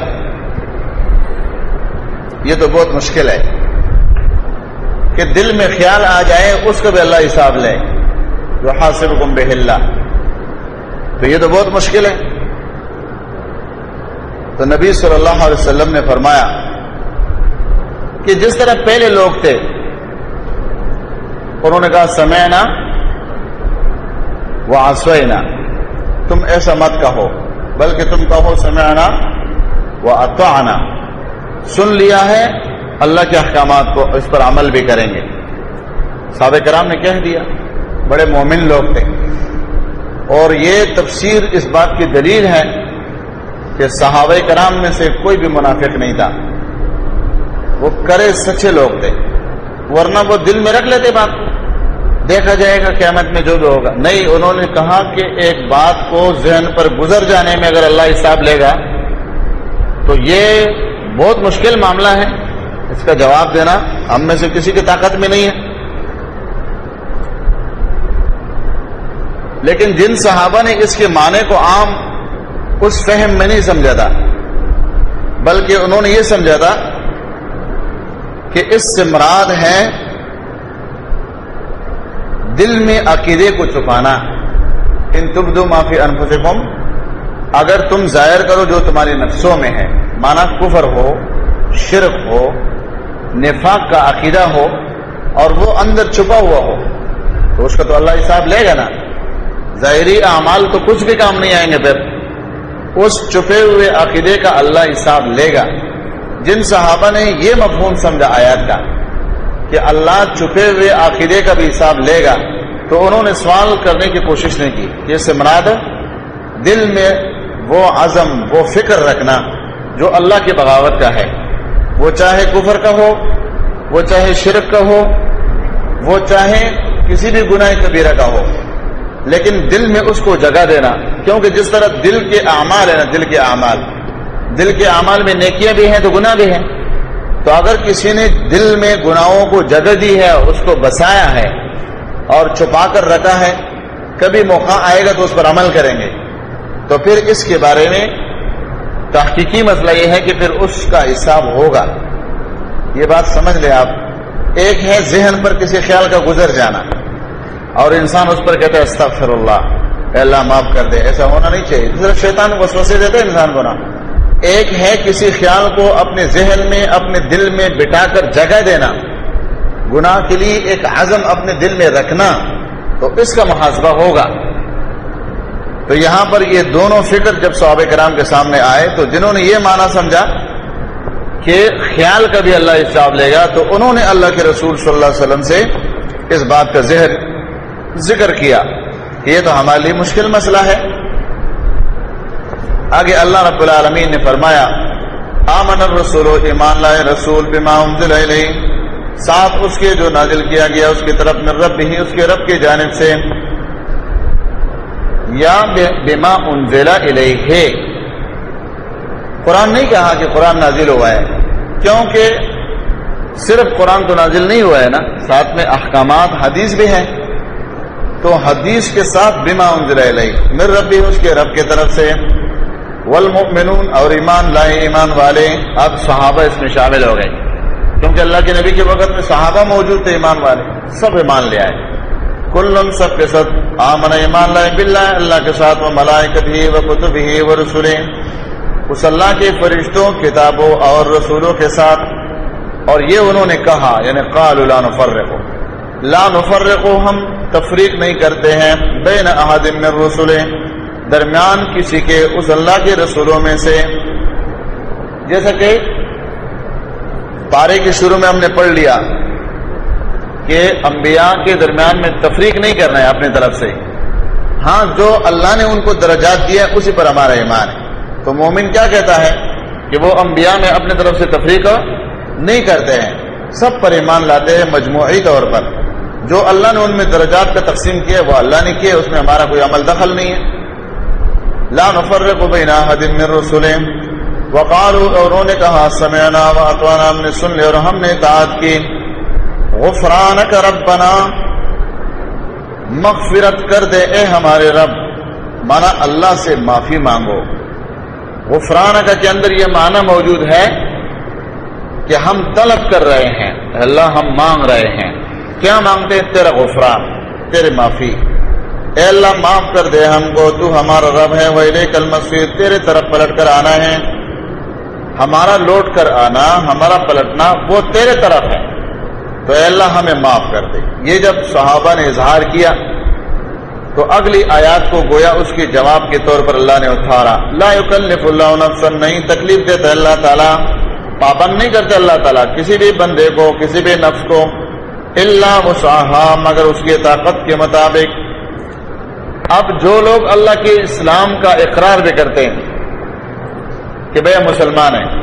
Speaker 1: یہ تو بہت مشکل ہے کہ دل میں خیال آ جائے اس کو بھی اللہ حساب لے یحاسبکم بہ اللہ. تو یہ تو بہت مشکل ہے. تو نبی صلی اللہ علیہ وسلم نے فرمایا کہ جس طرح پہلے لوگ تھے انہوں نے کہا سمعنا وعصینا, تم ایسا مت کہو بلکہ تم کہو سمعنا واطعنا, سن لیا ہے اللہ کے احکامات کو اس پر عمل بھی کریں گے. صحابہ کرام نے کہہ دیا, بڑے مومن لوگ تھے. اور یہ تفسیر اس بات کی دلیل ہے کہ صحابہ کرام میں سے کوئی بھی منافق نہیں تھا, وہ کرے سچے لوگ تھے, ورنہ وہ دل میں رکھ لیتے بات دیکھا جائے گا قیامت میں جو بھی ہوگا. نہیں, انہوں نے کہا کہ ایک بات کو ذہن پر گزر جانے میں اگر اللہ حساب لے گا تو یہ بہت مشکل معاملہ ہے, اس کا جواب دینا ہم میں سے کسی کی طاقت میں نہیں ہے. لیکن جن صحابہ نے اس کے معنی کو عام اس فہم میں نہیں سمجھا تھا, بلکہ انہوں نے یہ سمجھا تھا کہ اس سے مراد ہے دل میں عقیدے کو چھپانا. ان تبدوا ما فی انفسکم, اگر تم ظاہر کرو جو تمہارے نفسوں میں ہے, مانا کفر ہو, شرک ہو, نفاق کا عقیدہ ہو اور وہ اندر چھپا ہوا ہو تو اس کا تو اللہ حساب لے گا نا. ظاہری اعمال تو کچھ بھی کام نہیں آئیں گے, پھر اس چھپے ہوئے عقیدے کا اللہ حساب لے گا. جن صحابہ نے یہ مفہوم سمجھا آیات کا کہ اللہ چھپے ہوئے عقیدے کا بھی حساب لے گا, تو انہوں نے سوال کرنے کی کوشش نہیں کی کہ اس سے مراد دل میں وہ عزم، وہ فکر رکھنا جو اللہ کی بغاوت کا ہے، وہ چاہے کفر کا ہو، وہ چاہے شرک کا ہو، وہ چاہے کسی بھی گناہ کبیرہ کا ہو، لیکن دل میں اس کو جگہ دینا، کیونکہ جس طرح دل کے اعمال ہے نا، دل کے اعمال میں نیکیاں بھی ہیں تو گناہ بھی ہیں، تو اگر کسی نے دل میں گناہوں کو جگہ دی ہے، اس کو بسایا ہے اور چھپا کر رکھا ہے، کبھی موقع آئے گا تو اس پر عمل کریں گے، تو پھر اس کے بارے میں تحقیقی مسئلہ یہ ہے کہ پھر اس کا حساب ہوگا۔ یہ بات سمجھ لیں آپ، ایک ہے ذہن پر کسی خیال کا گزر جانا اور انسان اس پر کہتا ہے استغفر اللہ، اے اللہ معاف کر دے، ایسا ہونا نہیں چاہیے، صرف شیطان وسوسے دیتا ہے انسان کو نا۔ ایک ہے کسی خیال کو اپنے ذہن میں، اپنے دل میں بٹا کر جگہ دینا، گناہ کے لیے ایک عزم اپنے دل میں رکھنا، تو اس کا محاسبہ ہوگا۔ تو یہاں پر یہ دونوں فکر جب صحابہ کرام کے سامنے آئے تو جنہوں نے یہ معنی سمجھا کہ خیال کا بھی اللہ حساب لے گا، تو انہوں نے اللہ کے رسول صلی اللہ علیہ وسلم سے اس بات کا ذکر کیا کہ یہ تو ہمارے لیے مشکل مسئلہ ہے۔ آگے اللہ رب العالمین نے فرمایا آمن الرسول، ایمان لائے رسول، بما انزل الیہ، ساتھ اس کے جو نازل کیا گیا اس کی طرف، من ربہ، اس کے رب کی جانب سے، یا بما انزل الیہ۔ قرآن نہیں کہا کہ قرآن نازل ہوا ہے، کیونکہ صرف قرآن تو نازل نہیں ہوا ہے نا، ساتھ میں احکامات حدیث بھی ہیں، تو حدیث کے ساتھ بما انزل الیہ، من ربہ، اس کے رب کی طرف سے، والمؤمنون، اور ایمان لائے ایمان والے۔ اب صحابہ اس میں شامل ہو گئے، کیونکہ اللہ کے نبی کے وقت میں صحابہ موجود تھے، ایمان والے سب ایمان لے آئے، کلن، سب کے ساتھ، آمن، ایمان لائے، باللہ، اللہ کے ساتھ، و ملائکتہ و کتبہ و رسلہ، اس اللہ کے فرشتوں، کتابوں اور رسولوں کے ساتھ۔ اور یہ انہوں نے کہا، یعنی قالوا لا نفرق، ہم تفریق نہیں کرتے ہیں، بین احد من الرسل، درمیان کسی کے اس اللہ کے رسولوں میں سے، جیسا کہ پارے کے شروع میں ہم نے پڑھ لیا کہ انبیاء کے درمیان میں تفریق نہیں کرنا ہے اپنی طرف سے، ہاں جو اللہ نے ان کو درجات دیا اسی پر ہمارا ایمان ہے۔ تو مومن کیا کہتا ہے کہ وہ انبیاء میں اپنی طرف سے تفریق نہیں کرتے ہیں، سب پر ایمان لاتے ہیں مجموعی طور پر، جو اللہ نے ان میں درجات کا تقسیم کیا وہ اللہ نے کیا، اس میں ہمارا کوئی عمل دخل نہیں ہے۔ لا نفرق بین احد من الرسل، وقالوا، اور انہوں نے کہا، سمعنا واطعنا، ہم نے سن لی اور ہم نے اطاعت کی، غفرانک ربنا، مغفرت کر دے اے ہمارے رب، مانا اللہ سے معافی مانگو۔ غفرانک کے اندر یہ معنی موجود ہے کہ ہم طلب کر رہے ہیں، اللہ ہم مانگ رہے ہیں، کیا مانگتے ہیں؟ تیرا غفران، تیرے معافی، اے اللہ معاف کر دے ہم کو، تو ہمارا رب ہے، وإلیک المصیر، تیرے طرف پلٹ کر آنا ہے، ہمارا لوٹ کر آنا، ہمارا پلٹنا وہ تیرے طرف ہے، تو اے اللہ ہمیں معاف کر دے۔ یہ جب صحابہ نے اظہار کیا تو اگلی آیات کو گویا اس کے جواب کے طور پر اللہ نے اتارا، لا یکلف اللہ نفسا، نہیں تکلیف دیتا اللہ تعالیٰ، پابند نہیں کرتے اللہ تعالیٰ کسی بھی بندے کو، کسی بھی نفس کو، الا وسعها، مگر اس کی طاقت کے مطابق۔ اب جو لوگ اللہ کے اسلام کا اقرار بھی کرتے ہیں کہ بھئی مسلمان ہیں،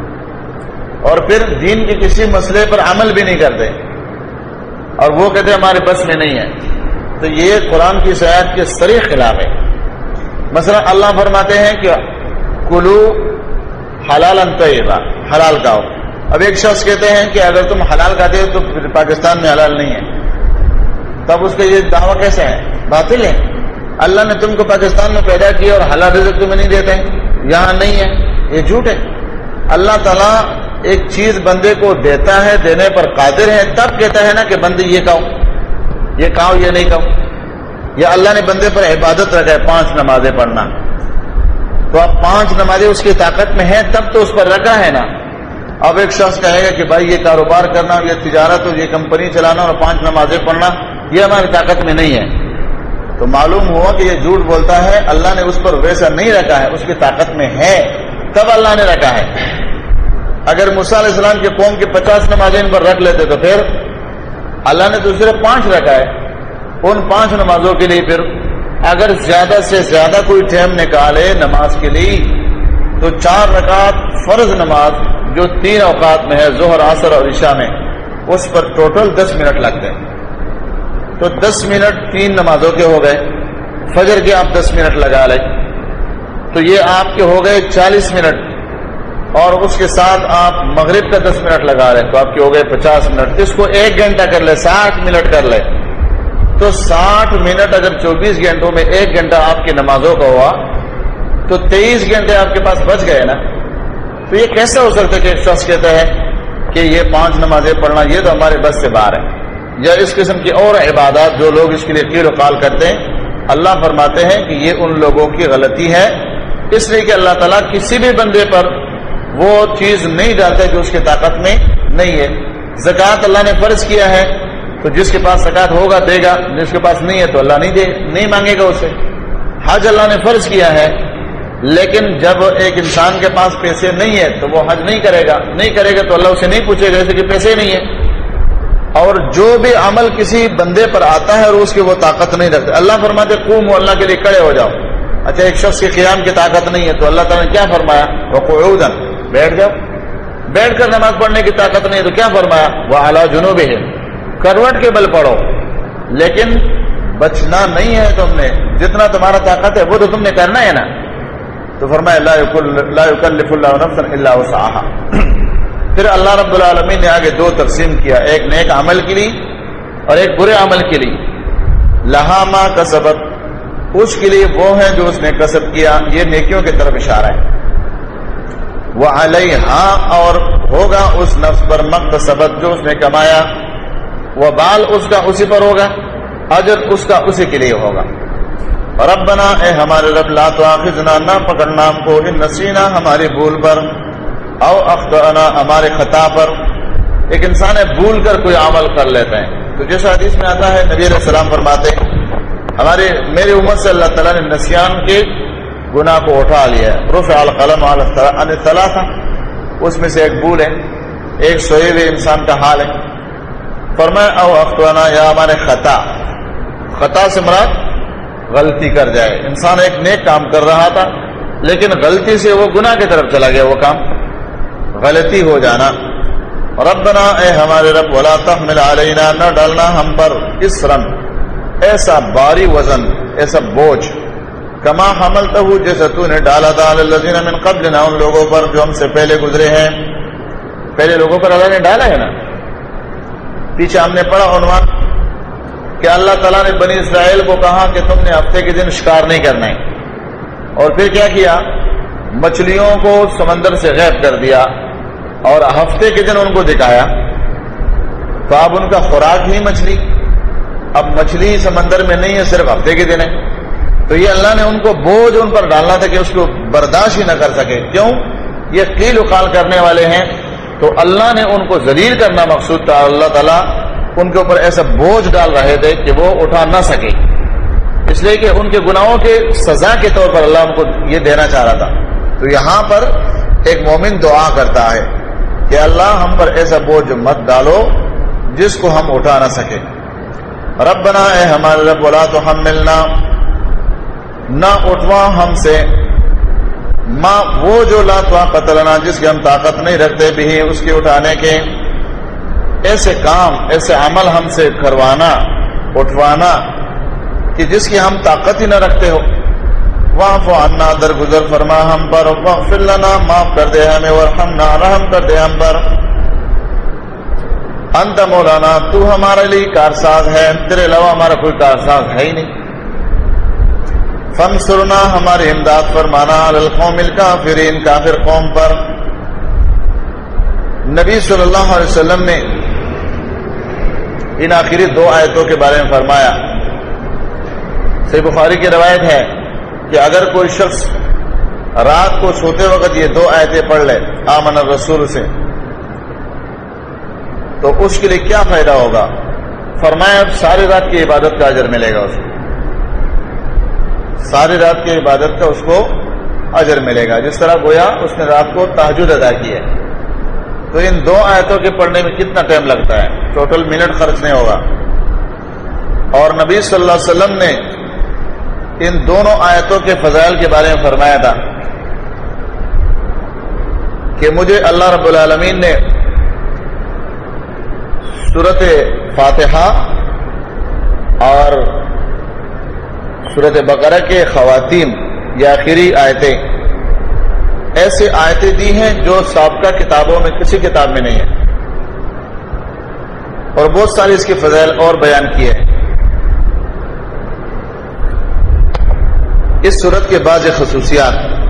Speaker 1: اور پھر دین کے کسی مسئلے پر عمل بھی نہیں کرتے، اور وہ کہتے ہیں ہمارے بس میں نہیں ہے، تو یہ قرآن کی آیات کے صریح خلاف ہے۔ مثلا اللہ فرماتے ہیں کہ کلو حلالا طیبا، حلال کھاؤ، اب ایک شخص کہتے ہیں کہ اگر تم حلال کھاتے ہو تو پھر پاکستان میں حلال نہیں ہے، تب اس کا یہ دعویٰ کیسا ہے؟ باطل ہے۔ اللہ نے تم کو پاکستان میں پیدا کیا اور حلال رزق تمہیں نہیں دیتے ہیں، یہاں نہیں ہے، یہ جھوٹ ہے۔ اللہ تعالیٰ ایک چیز بندے کو دیتا ہے، دینے پر قادر ہے، تب کہتا ہے نا کہ بندے یہ کھاؤ، یہ کھاؤ، یہ نہیں کھاؤ۔ یا اللہ نے بندے پر عبادت رکھا ہے 5 نمازیں پڑھنا، تو اب 5 نمازیں اس کی طاقت میں ہیں تب تو اس پر رکھا ہے نا۔ اب ایک شخص کہے گا کہ بھائی یہ کاروبار کرنا، یہ تجارت ہو، یہ کمپنی چلانا اور 5 نمازیں پڑھنا یہ ہماری طاقت میں نہیں ہے، تو معلوم ہوا کہ یہ جھوٹ بولتا ہے، اللہ نے اس پر ویسا نہیں رکھا ہے، اس کی طاقت میں ہے تب اللہ نے رکھا ہے۔ اگر موسیٰ علیہ السلام کی قوم کی 50 نمازیں ان پر رکھ لیتے تو پھر اللہ نے تو صرف 5 رکھا ہے، ان 5 نمازوں کے لیے پھر اگر زیادہ سے زیادہ کوئی ٹائم نکالے نماز کے لیے تو 4 رکعت فرض نماز جو 3 اوقات میں ہے، ظہر، عصر اور عشاء میں، اس پر ٹوٹل 10 منٹ لگتے ہیں۔ تو 10 منٹ 3 نمازوں کے ہو گئے، فجر کے آپ 10 منٹ لگا لیں تو یہ آپ کے ہو گئے 40 منٹ، اور اس کے ساتھ آپ مغرب کا 10 منٹ لگا لیں تو آپ کے ہو گئے 50 منٹ۔ اس کو 1 گھنٹہ کر لیں، 60 منٹ کر لیں تو 60 منٹ اگر 24 گھنٹوں میں 1 گھنٹہ آپ کی نمازوں کا ہوا تو 23 گھنٹے آپ کے پاس بچ گئے نا۔ تو یہ کیسے ہو سکتا ہے کہ ایک شخص کہتا ہے کہ یہ 5 نمازیں پڑھنا یہ تو ہمارے بس سے باہر ہے، یا اس قسم کی اور عبادات جو لوگ اس کے لیے قیل و قال کرتے ہیں؟ اللہ فرماتے ہیں کہ یہ ان لوگوں کی غلطی ہے، اس لیے کہ اللہ تعالیٰ کسی بھی بندے پر وہ چیز نہیں ڈالتا جو اس کی طاقت میں نہیں ہے۔ زکوٰۃ اللہ نے فرض کیا ہے تو جس کے پاس زکوٰۃ ہوگا دے گا، جس کے پاس نہیں ہے تو اللہ نہیں مانگے گا اسے۔ حج اللہ نے فرض کیا ہے، لیکن جب ایک انسان کے پاس پیسے نہیں ہے تو وہ حج نہیں کرے گا تو اللہ اسے نہیں پوچھے گا، جیسے کہ پیسے نہیں ہے۔ اور جو بھی عمل کسی بندے پر آتا ہے اور اس کی وہ طاقت نہیں رکھتے، اللہ فرماتے قوموا، اللہ کے لیے کھڑے ہو جاؤ۔ اچھا ایک شخص کی قیام کی طاقت نہیں ہے تو اللہ تعالیٰ نے کیا فرمایا؟ وقعودا، بیٹھ جاؤ۔ بیٹھ کر نماز پڑھنے کی طاقت نہیں ہے تو کیا فرمایا؟ وعلی جنوبہم، کروٹ کے بل پڑھو۔ لیکن بچنا نہیں ہے تم نے، جتنا تمہارا طاقت ہے وہ تو تم نے کرنا ہے نا۔ تو فرمایا لا یکلف اللہ نفسا الا وسعها۔ پھر اللہ رب العالمین نے آگے 2 تقسیم کیا، ایک نیک عمل کے لیے اور ایک برے عمل کے لیے۔ لہا ما کسبت، اس کے لیے وہ ہے جو اس نے کسب کیا، یہ نیکیوں کی طرف اشارہ ہے۔ وعلیہا، اور ہوگا اس نفس پر مکتسبت، جو اس نے کمایا، وبال اس کا اسی پر ہوگا، اجر اس کا اسی کے لیے ہوگا۔ ربنا، اے ہمارے رب، لا تؤاخذنا، نہ پکڑنا ہم کو، ان نسینا، ہماری بھول پر، او اخطأنا، ہمارے خطا پر۔ ایک انسان ہے بھول کر کوئی عمل کر لیتا ہے، تو جیسا حدیث میں آتا ہے نبی علیہ السلام فرماتے ہیں میری امت سے اللہ تعالیٰ نے نسیان کے گناہ کو اٹھا لیا ہے۔ رفع القلم عن الثلاثہ، اس میں سے ایک بھول ہے، ایک سوئے ہوئے انسان کا حال ہے۔ فرمایا او اخطأنا، یا ہمارے خطا سے مراد غلطی کر جائے، انسان ایک نیک کام کر رہا تھا لیکن غلطی سے وہ گناہ کی طرف چلا گیا، وہ کام غلطی ہو جانا۔ ربنا، اے ہمارے رب، ولا تحمل علینا، نہ ڈالنا ہم پر، اسرا، ایسا باری وزن، ایسا بوجھ، کما حملتہ، جیسا تو نے ڈالا تھا، علی الذین من قبلنا، ان لوگوں پر جو ہم سے پہلے گزرے ہیں۔ پہلے لوگوں پر اللہ نے ڈالا ہے نا۔ پیچھے ہم نے پڑھا عنوان کہ اللہ تعالیٰ نے بنی اسرائیل کو کہا کہ تم نے ہفتے کے دن شکار نہیں کرنا ہے، اور پھر کیا کیا؟ مچھلیوں کو سمندر سے غائب کر دیا اور ہفتے کے دن ان کو دکھایا، تو اب ان کا خوراک ہی مچھلی، اب مچھلی سمندر میں نہیں ہے، صرف ہفتے کے دن ہے۔ تو یہ اللہ نے ان کو بوجھ ان پر ڈالنا تھا کہ اس کو برداشت ہی نہ کر سکے۔ کیوں؟ یہ قیل و قال کرنے والے ہیں، تو اللہ نے ان کو ذلیل کرنا مقصود تھا۔ اللہ تعالیٰ ان کے اوپر ایسا بوجھ ڈال رہے تھے کہ وہ اٹھا نہ سکے، اس لیے کہ ان کے گناہوں کے سزا کے طور پر اللہ ان کو یہ دینا چاہ رہا تھا۔ تو یہاں پر ایک مومن دعا کرتا ہے کہ اللہ ہم پر ایسا بوجھ مت ڈالو جس کو ہم اٹھا نہ سکے۔ ربنا، اے ہمارے رب، ولا تحملنا، نہ اٹھوا ہم سے، ما، وہ جو لا طاقت لنا، جس کی ہم طاقت نہیں رکھتے، بھی اس کے اٹھانے کے، ایسے کام، ایسے عمل ہم سے کروانا، اٹھوانا کہ جس کی ہم طاقت ہی نہ رکھتے ہو۔ واعف عنا، درگزر فرما ہم پر، واغفر لنا، معاف کر دے ہمیں، وارحمنا، رحم کر دے ہم پر۔ انت مولانا، تو ہمارے لیے کارساز ہے، تیرے علاوہ ہمارا کوئی کارساز ہے ہی نہیں۔ فانصرنا، ہماری امداد فرمانا، علی القوم الکافرین، کافر قوم پر۔ نبی صلی اللہ علیہ وسلم نے ان آخری 2 آیتوں کے بارے میں فرمایا، صحیح بخاری کی روایت ہے کہ اگر کوئی شخص رات کو سوتے وقت یہ 2 آیتیں پڑھ لے آمن الرسول سے، تو اس کے لیے کیا فائدہ ہوگا؟ فرمایا اب ساری رات کی عبادت کا اجر ملے گا، اس کو ساری رات کی عبادت کا اس کو اجر ملے گا، جس طرح گویا اس نے رات کو تہجد ادا کی ہے۔ تو ان 2 آیتوں کے پڑھنے میں کتنا ٹائم لگتا ہے؟ ٹوٹل منٹ خرچ نہیں ہوگا۔ اور نبی صلی اللہ علیہ وسلم نے ان دونوں آیتوں کے فضائل کے بارے میں فرمایا تھا کہ مجھے اللہ رب العالمین نے سورۃ فاتحہ اور سورۃ بقرہ کے خواتین یا آخری آیتیں ایسے آیتیں دی ہیں جو سابقہ کتابوں میں کسی کتاب میں نہیں ہے، اور بہت سارے اس کے فضائل اور بیان کیے ہیں۔ اس سورت کے بعض خصوصیات